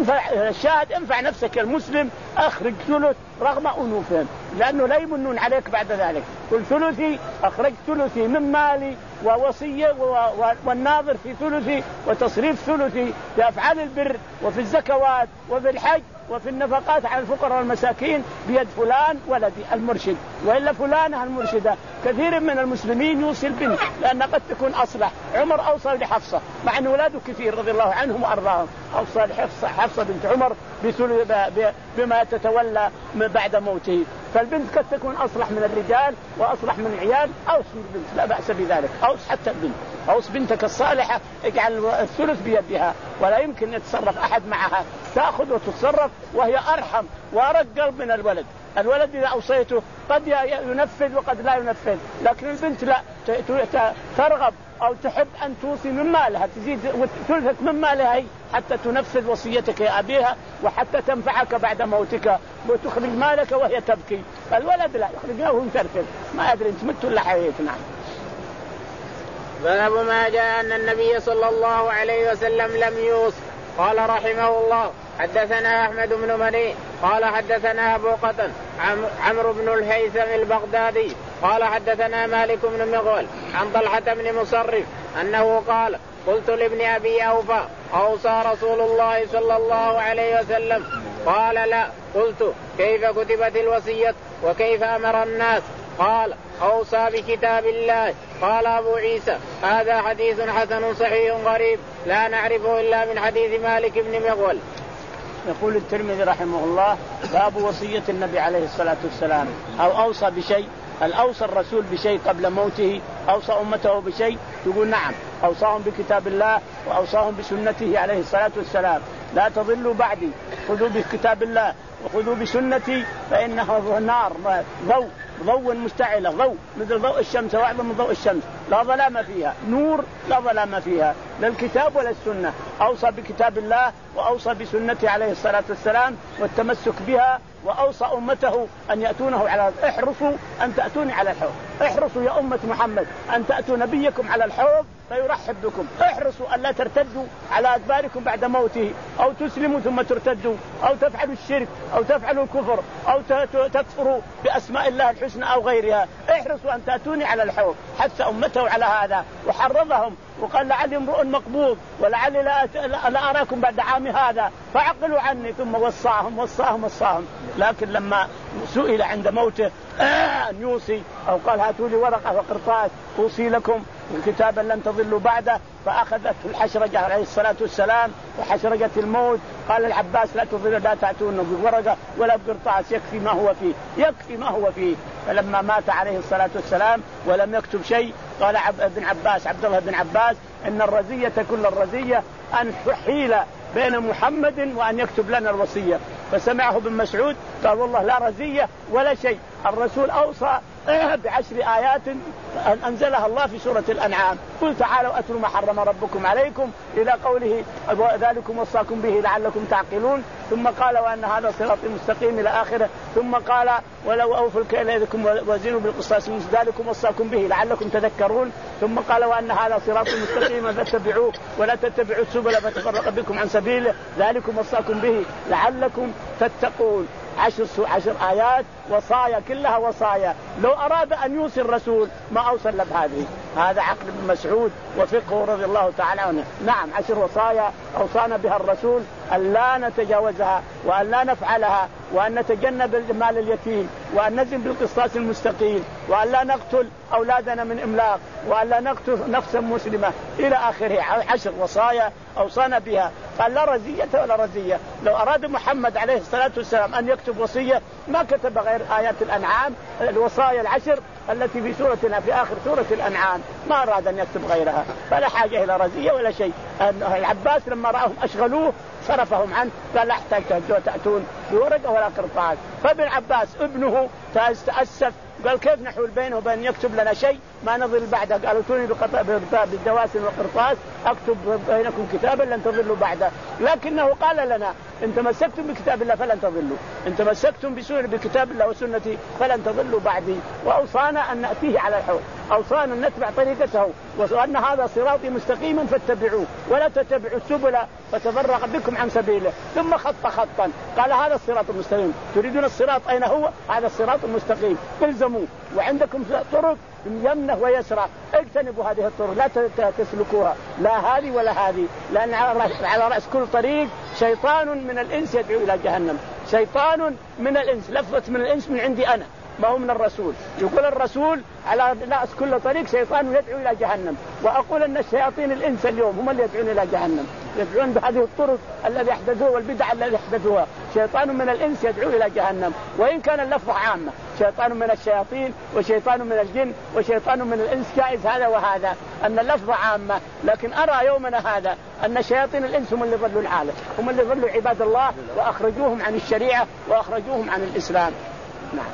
S2: الشاهد انفع نفسك المسلم، أخرج ثلث رغم أنوفهم لأنه لا يمنون عليك بعد ذلك. قل ثلثي أخرج ثلثي من مالي ووصية والناظر في ثلثي وتصريف ثلثي في أفعال البر وفي الزكوات وفي الحج وفي النفقات على الفقراء والمساكين بيد فلان ولدي المرشد وإلا فلانة المرشدة. كثير من المسلمين يوصي البنت لأن قد تكون أصلح. عمر أوصى لحفصة مع أن ولاده كثير رضي الله عنهم وأرضاهم، أوصى لحفصة حفصة بنت عمر بما تتولى بعد موته. فالبنت قد تكون أصلح من الرجال وأصلح من العيال. أوص البنت لا بأس بذلك، أوص حتى البنت، أوص بنتك الصالحة اجعل الثلث بيدها ولا يمكن يتصرف أحد معها، تأخذ وتتصرف وهي أرحم وأرق قلب من الولد. الولد إذا أوصيته قد ينفذ وقد لا ينفذ، لكن البنت لا ترغب أو تحب أن توصي من مالها، تزيد ثلثك من مالها حتى تنفذ وصيتك يا أبيها وحتى تنفعك بعد موتك وتخرج مالك وهي تبكي. الولد لا يخرجه وهو مترفل ما أدري أنت مت ولا حييت. نعم.
S1: باب ما جاء أن النبي صلى الله عليه وسلم لم يوص. قال رحمه الله حدثنا أحمد بن مني قال حدثنا أبو قتن عمرو بن الهيثم البغدادي قال حدثنا مالك بن مغول عن طلحة بن مصرف أنه قال قلت لابن أبي أوفى أوصى رسول الله صلى الله عليه وسلم؟ قال لا. قلت كيف كتبت الوصية وكيف أمر الناس؟ قال أوصى بكتاب الله. قال أبو عيسى هذا حديث حسن صحيح غريب لا نعرفه إلا من حديث مالك بن مغول.
S2: يقول الترمذي رحمه الله باب وصية النبي عليه الصلاة والسلام أو أوصى بشيء. هل أوصى الرسول بشيء قبل موته؟ أوصى أمته بشيء؟ تقول نعم، أوصاهم بكتاب الله وأوصاهم بسنته عليه الصلاة والسلام. لا تضلوا بعدي، خذوا بكتاب الله وخذوا بسنتي فإنه نار ضوء ضوء مشتعلة، ضوء مثل ضوء الشمس وأعظم من ضوء الشمس، لا ظلام فيها، نور لا ظلام فيها، لا الكتاب ولا السنة. أوصى بكتاب الله وأوصى بسنته عليه الصلاة والسلام والتمسك بها، وأوصى أمته أن يأتونه على احرصوا أن تأتوني على الحوض، احرصوا يا أمة محمد أن تأتوا نبيكم على الحوض فيرحب بكم، احرصوا أن لا ترتدوا على أدباركم بعد موته أو تسلموا ثم ترتدوا أو تفعلوا الشرك أو تفعلوا الكفر أو تكفروا بأسماء الله الحسنى أو غيرها، احرصوا أن تأتوني على الحوض. حث أمته على هذا وحرضهم وقال لعلي امرؤ مقبوض ولعلي لا, لا أراكم بعد عام هذا فعقلوا عني، ثم وصاهم وصاهم وصاهم. لكن لما سئل عند موته آه أن يوصي أو قال هاتوا لي ورقة وقرطاس أوصي لكم كتابا لن تضلوا بعده، فأخذته الحشرجة عليه الصلاة والسلام وحشرجة الموت. قال العباس لا تضلوا لا تأتون بورقة ولا بقرطاس، يكفي ما هو فيه، يكفي ما هو فيه. فلما مات عليه الصلاة والسلام ولم يكتب شيء قال ابن عباس عبد الله بن عباس إن الرزية كل الرزية أن تحيل بين محمد وأن يكتب لنا الوصية. فسمعه ابن مسعود قال والله لا رزية ولا شيء، الرسول أوصى بعشر آيات أنزلها الله في سورة الأنعام، قل تعالوا أتلوا ما حرم ربكم عليكم إلى قوله ذلكم وصاكم به لعلكم تعقلون، ثم قال وأن هذا صراط مستقيم إلى آخره، ثم قال ولو أوفوا الكيل إذكم وزنوا بالقسطاس ذلكم وصاكم به لعلكم تذكرون، ثم قال وأن هذا صراط مستقيم فاتبعوه ولا تتبعوا السبل فتفرق بكم عن سبيله ذلكم وصاكم به لعلكم تتقون. عشر, عشر آيات وصايا كلها وصايا. لو أراد أن يوصي الرسول ما أوصل بهذه. هذا عقل ابن مسعود وفقه رضي الله تعالى عنه. نعم عشر وصايا أوصانا بها الرسول أن لا نتجاوزها وأن لا نفعلها، وأن نتجنب مال اليتيم، وأن نزن بالقسطاس المستقيم، وأن لا نقتل أولادنا من إملاق، وأن لا نقتل نفسا مسلمة إلى آخره. عشر وصايا أوصانا بها. قال لا رزية ولا رزية. لو أراد محمد عليه الصلاة والسلام أن يكتب وصية ما كتب غير آيات الأنعام الوصايا العشر التي في سورتنا في آخر سورة الأنعام، ما أراد أن يكتب غيرها، فلا حاجة إلى رزية ولا شيء. العباس لما رأهم أشغلوه صرفهم عنه قال لا احتاج تأتون بورقة ولا قرطاس. فابن عباس ابنه تأسف قال كيف نحول بينه وبين يكتب لنا شيء ما نضل بعده؟ قالوا توني بالدواسن والقرطاس أكتب بينكم كتابا لن تضلوا بعده. لكنه قال لنا إن تمسكتم بكتاب الله فلن تضلوا، إن تمسكتم بسنة بكتاب الله وسنتي فلن تضلوا بعدي. وأوصانا أن نأتيه على الحوض، أوصانا أن نتبع طريقته، وأن هذا صراطي مستقيما فاتبعوه ولا تتبعوا السبل فتفرق بكم عن سبيله. ثم خط خطا قال هذا الصراط المستقيم. تريدون الصراط أين هو؟ هذا الصراط المستقيم الزموه، وعندكم طرق يمنه ويسرى اجتنبوا هذه الطرق لا تسلكوها لا هذه ولا هذه، لأن على رأس كل طريق شيطان من الإنس يدعو إلى جهنم. شيطان من الإنس، لفظة من الإنس من عندي أنا ما هو من الرسول. يقول الرسول على رأس كل طريق شيطان يدعو إلى جهنم، وأقول أن الشياطين الإنس اليوم هم اللي يدعون إلى جهنم، يدعون بهذه الطرق الذي يحدثوها والبدع الذي يحدثوها. شيطان من الإنس يدعو إلى جهنم، وإن كان اللفظ عامة شيطان من الشياطين وشيطان من الجن وشيطان من الإنس جائز هذا وهذا، أن اللفظ عامة. لكن أرى يومنا هذا أن شياطين الإنس هم اللي ضلوا العالم، هم اللي ضلوا عباد الله وأخرجوهم عن الشريعة وأخرجوهم عن الإسلام. نعم.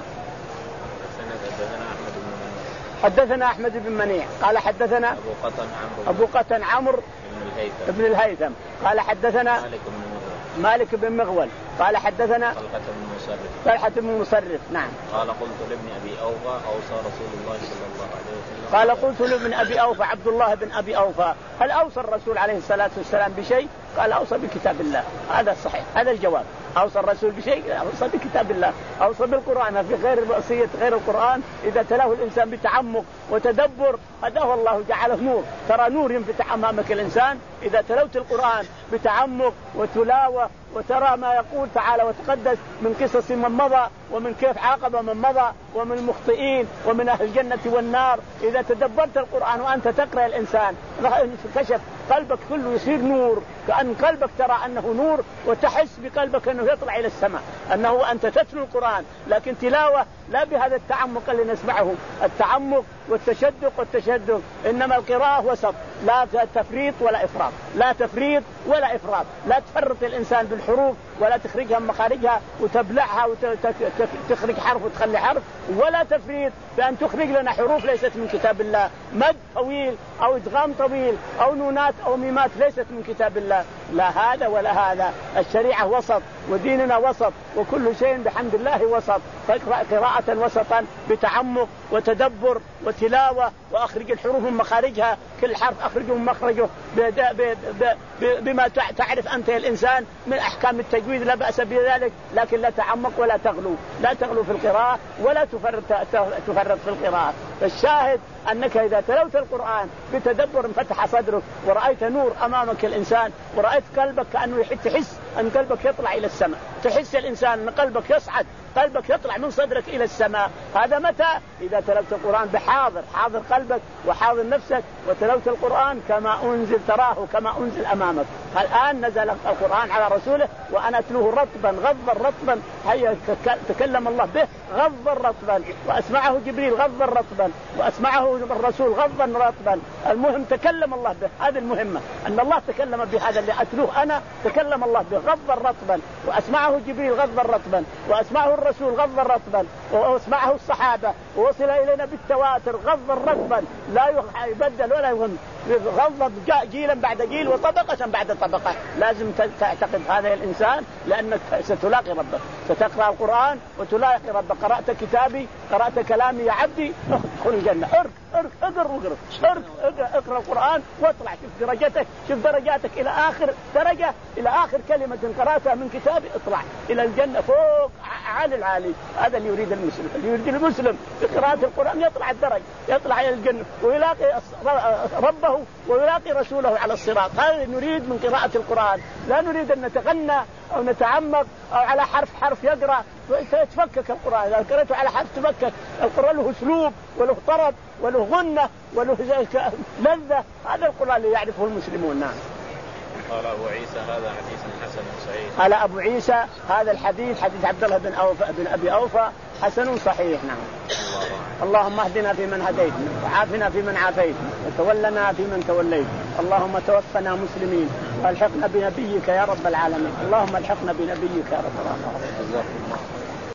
S2: حدثنا أحمد بن منيع قال حدثنا
S3: أبو قطن عمرو
S2: أبو قطن عمرو بن الهيثم قال حدثنا
S3: مالك بن
S2: مالك بن مغول قال حدثنا
S3: طلحة بن مصرف
S2: طلحة بن مصرف. نعم.
S3: قال قلت لابن أبي أوفى أوصى رسول الله صلى الله عليه وسلم.
S2: قال قلت لابن أبي أوفى عبد الله بن أبي أوفى هل أوصى الرسول عليه الصلاة والسلام بشيء؟ قال أوصى بكتاب الله. هذا الصحيح، هذا الجواب. أوصى الرسول بشيء؟ أوصى بكتاب الله، أوصى بالقرآن. في غير الوصية غير القرآن إذا تلاه الإنسان بتعمق وتدبر هداه الله جعله نور. ترى نور ينفتح أمامك الإنسان إذا تلوت القرآن بتعمق وتلاوة وترى ما يقول تعالى وتقدس من قصص من مضى ومن كيف عاقب من مضى ومن المخطئين ومن أهل الجنة والنار. إذا تدبرت القرآن وأنت تقرأ الإنسان كشف قلبك كله يصير نور، كأن قلبك ترى أنه نور وتحس بقلبك أنه يطلع إلى السماء، أنه أنت تتلو القرآن. لكن تلاوة لا بهذا التعمق اللي نسمعه، التعمق والتشدق والتشدق. إنما القراءة وسط، لا تفريط ولا إفراط، لا تفريط ولا إفراط. لا تفرط الإنسان بالحروف ولا تخرجها من مخارجها وتبلعها وتخرج حرف وتخلي حرف، ولا تفريط بأن تخرج لنا حروف ليست من كتاب الله، مد طويل أو إدغام طويل أو نونات أو ميمات ليست من كتاب الله. لا هذا ولا هذا. الشريعة وسط وديننا وسط وكل شيء بحمد الله وسط. فاقرأ قراءة وسطا بتعمق وتدبر وتلاوة، وأخرج الحروف من مخارجها، كل حرف أخرجه من مخرجه بما تعرف أنت الإنسان من أحكام التجويد، لا بأس بذلك. لكن لا تعمق ولا تغلو، لا تغلو في القراءة ولا تفرط تفرط في القراءة. فالشاهد أنك إذا تلوت القرآن بتدبر انفتح صدرك ورأيت نور أمامك الإنسان، ورأيت قلبك كأنه تحس أن قلبك يطلع إلى السماء، تحس الإنسان أن قلبك يصعد، قلبك يطلع من صدرك إلى السماء. هذا متى؟ إذا تلوت القرآن بحاضر، حاضر قلبك وحاضر نفسك، وتلوت القرآن كما أنزل، تراه كما أنزل أمامك. الآن نزل القرآن على رسوله وأنا أتلوه رطبا غضا رطبا، هيا تكلم الله به غضا رطبا، وأسمعه جبريل غضا رطبا، وأسمعه الرسول غضا رطبا. المهم تكلم الله به، هذه المهمة، أن الله تكلم بهذا اللي أتلوه أنا، تكلم الله به غضا رطبا، وأسمعه جبريل غضا رطبا، وأسمعه الرسول غضا رطبا، وأسمعه الصحابة، ووصل إلينا بالتواتر غضا رطبا لا يبدل ولا يغن، غضا جيلا بعد جيل وطبقة بعد طبقة. لازم تعتقد هذا الإنسان، لأنك ستلاقي ربك، ستقرأ القرآن وتلاقي ربك. قرأت كتابي، قرأت كلامي يا عبدي، ادخل الجنة. ارك ارك اقرأ اقرأ ارك اقرأ القرآن واطلع، شوف درجتك، شوف درجاتك إلى آخر درجة، إلى آخر كلمة قرأتها من كتابي اطلع إلى الجنة فوق عالي العالي. هذا اللي يريد المسلم، اللي يريد المسلم بقراءة القرآن يطلع الدرجة، يطلع إلى الجنة ويلاقي ربه ويلاقي رسوله على الصراط. هذا نريد من قراءة القرآن. لا نريد أن نتغنى أو نتعمق أو على حرف حرف يقرأ ويتفكك القرآن. إذا قرأته على حرف تفكك. القرآن له أسلوب وله طرب وله غنة وله لذة. هذا القرآن اللي يعرفه المسلمون. نعم.
S3: قال أبو عيسى هذا حديث حسن صحيح.
S2: قال أبو عيسى هذا الحديث حديث عبد الله بن أوفى بن أبي أوفى حسن صحيح. نعم. اللهم اهدنا فيمن هديت، وعافنا فيمن عافيت، وتولنا فيمن توليت. اللهم توفنا مسلمين والحقنا بنبيك يا رب العالمين. اللهم الحقنا بنبيك يا رب العالمين.